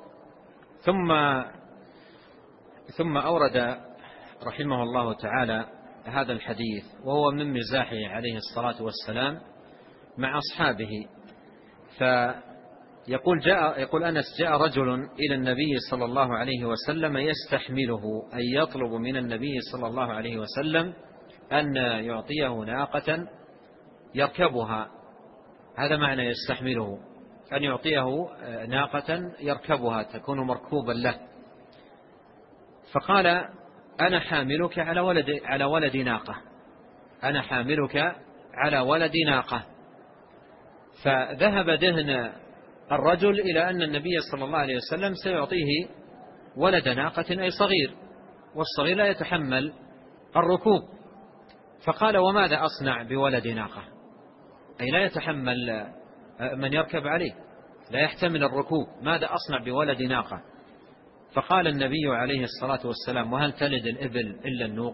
ثم أورد رحمه الله تعالى هذا الحديث، وهو من مزاحه عليه الصلاة والسلام مع أصحابه. يقول أنس: جاء رجل إلى النبي صلى الله عليه وسلم يستحمله، أي يطلب من النبي صلى الله عليه وسلم أن يعطيه ناقة يركبها. هذا معنى يستحمله، أن يعطيه ناقة يركبها تكون مركوبا له. فقال: أنا حاملك على ولد ناقة، أنا حاملك على ولد ناقة. فذهب ذهن الرجل إلى أن النبي صلى الله عليه وسلم سيعطيه ولد ناقة، أي صغير، والصغير لا يتحمل الركوب. فقال: وماذا أصنع بولد ناقة؟ أي لا يتحمل من يركب عليه، لا يحتمل الركوب، ماذا أصنع بولد ناقة؟ فقال النبي عليه الصلاة والسلام: وهل تلد الإبل إلا النوق؟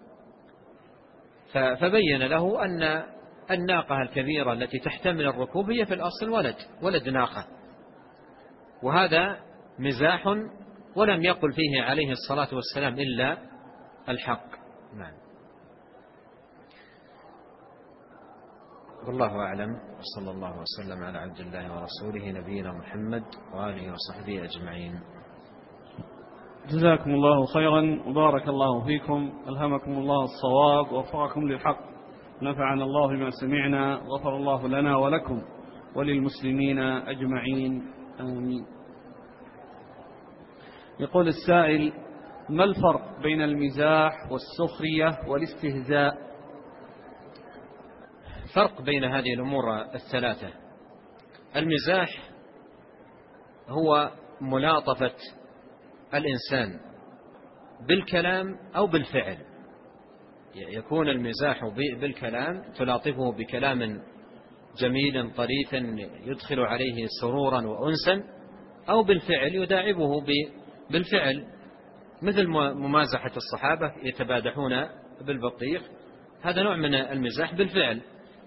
فبين له أن الناقة الكبيرة التي تحتمل الركوب هي في الأصل ولد ناقة. وهذا مزاح ولم يقل فيه عليه الصلاة والسلام إلا الحق. نعم. والله أعلم، وصلى الله وسلم على عبد الله ورسوله نبينا محمد وآله وصحبه أجمعين. جزاكم الله خيرا وبارك الله فيكم، ألهمكم الله الصواب ووفقكم للحق، نفعنا الله بما سمعنا، غفر الله لنا ولكم وللمسلمين أجمعين، آمين. يقول السائل: ما الفرق بين المزاح والسخرية والاستهزاء؟ فرق بين هذه الأمور الثلاثة. المزاح هو ملاطفة الإنسان بالكلام أو بالفعل. يكون المزاح بالكلام، تلاطفه بكلام جميل طريف يدخل عليه سرورا وأنسا، أو بالفعل يداعبه بالفعل، مثل ممازحة الصحابة يتبادحون بالبطيخ، هذا نوع من المزاح بالفعل.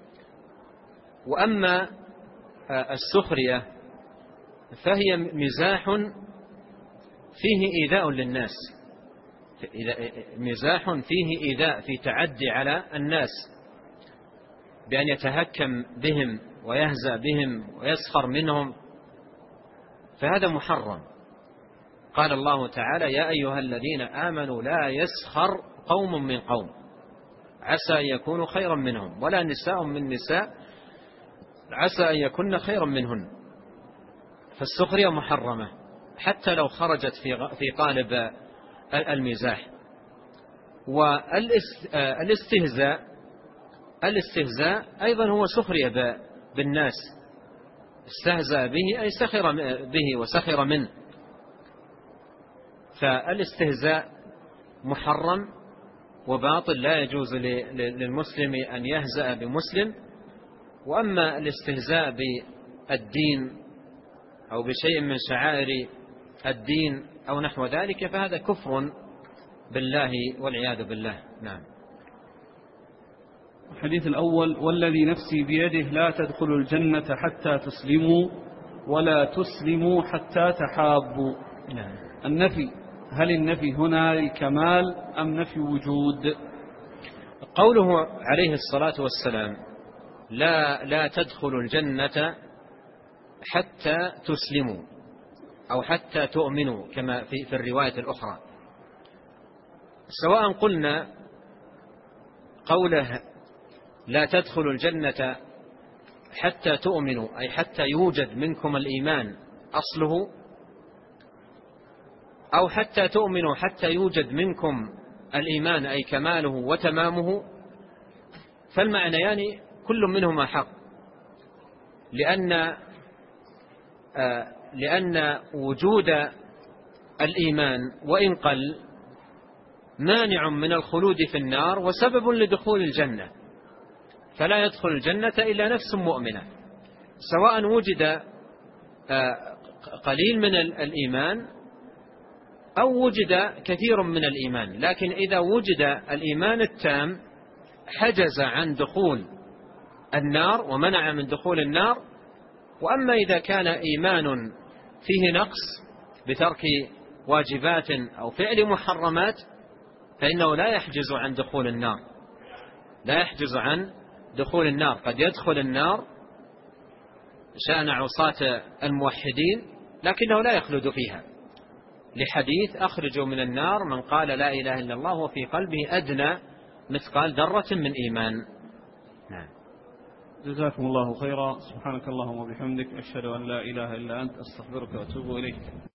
وأما السخرية فهي مزاح فيه إيذاء للناس، مزاح فيه إيذاء، في تعدي على الناس بأن يتهكم بهم ويهزأ بهم ويسخر منهم، فهذا محرم. قال الله تعالى: يا أيها الذين آمنوا لا يسخر قوم من قوم عسى أن يكونوا خيرا منهم، ولا نساء من نساء عسى أن يكون خيرا منهن. فالسخرية محرمة حتى لو خرجت في قالب المزاح. والاستهزاء أيضا هو سخرية بالناس، استهزأ به أي سخر به وسخر منه، فالاستهزاء محرم وباطل، لا يجوز للمسلم أن يهزأ بمسلم. وأما الاستهزاء بالدين أو بشيء من شعائر الدين أو نحو ذلك فهذا كفر بالله والعياذ بالله. نعم. الحديث الأول: والذي نفسي بيده لا تدخلوا الجنة حتى تسلموا ولا تسلموا حتى تحابوا. نعم. النفي، هل النفي هنا للكمال أم نفي وجود؟ قوله عليه الصلاة والسلام: لا تدخلوا الجنة حتى تسلموا أو حتى تؤمنوا، كما في الرواية الأخرى، سواء قلنا قوله لا تدخلوا الجنة حتى تؤمنوا أي حتى يوجد منكم الإيمان أصله، أو حتى تؤمنوا حتى يوجد منكم الإيمان أي كماله وتمامه، فالمعنيان كل منهما حق، لأن وجود الإيمان وإن قل مانع من الخلود في النار وسبب لدخول الجنة، فلا يدخل الجنة إلا نفس مؤمنة، سواء وجد قليل من الإيمان أو وجد كثير من الإيمان. لكن إذا وجد الإيمان التام حجز عن دخول النار ومنع من دخول النار. وأما إذا كان إيمان فيه نقص بترك واجبات أو فعل محرمات فإنه لا يحجز عن دخول النار، لا يحجز عن دخول النار. قد يدخل النار شأن عصاة الموحدين لكنه لا يخلد فيها، لحديث: أخرجوا من النار من قال لا إله إلا الله وفي قلبه أدنى مثقال ذرة من إيمان. نعم. جزاكم الله خيرا. سبحانك اللهم وبحمدك، أشهد أن لا إله إلا أنت، أستغفرك وأتوب إليك.